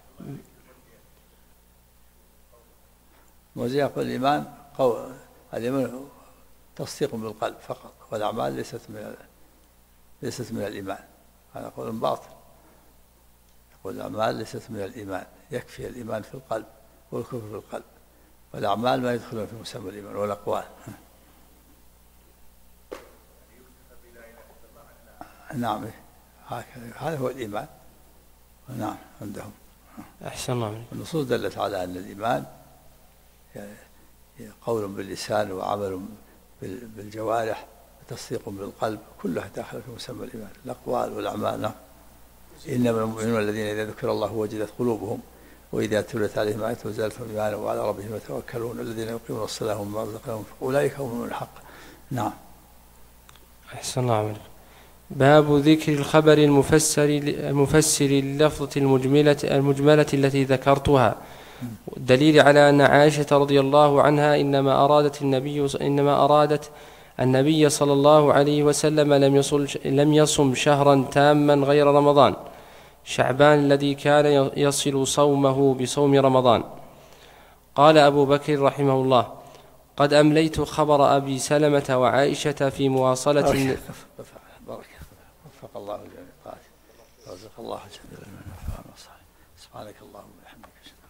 وزيق الإيمان الإيمان تصديق بالقلب فقط، والأعمال ليست من الإيمان. هذا قول باطل. يقول الأعمال ليست من الإيمان، يكفي الإيمان في القلب والكفر في القلب، والأعمال ما يدخلون في مسمى الإيمان والأقوال. نعم، هذا هو الإيمان. نعم عندهم. أحسن الله. النصوص دلت على أن الإيمان قول باللسان وعمل بالجوارح وتصديق بالقلب، كلها داخل في مسمى الإيمان، الأقوال والأعمال. نعم. إنما المؤمنون الذين إذا ذكر الله وجلت قلوبهم وإذا تليت عليهم آياته زادتهم إيمانا وعلى ربهم يتوكلون الذين يقيمون الصلاة ومما رزقناهم أولئك هم المؤمنون حقا. نعم. أحسن الله عملك. باب ذكر الخبر المفسر لللفظة المجملة التي ذكرتها، الدليل على أن عائشة رضي الله عنها إنما أرادت النبي صلى الله عليه وسلم لم يصم شهرا تاما غير رمضان، شعبان الذي كان يصل صومه بصوم رمضان. قال أبو بكر رحمه الله: قد أمليت خبر أبي سلمة وعائشة في مواصلة بارك وفق الله الجميع. رزق الله جل وعلا. سبحانك اللهم وبحمدك.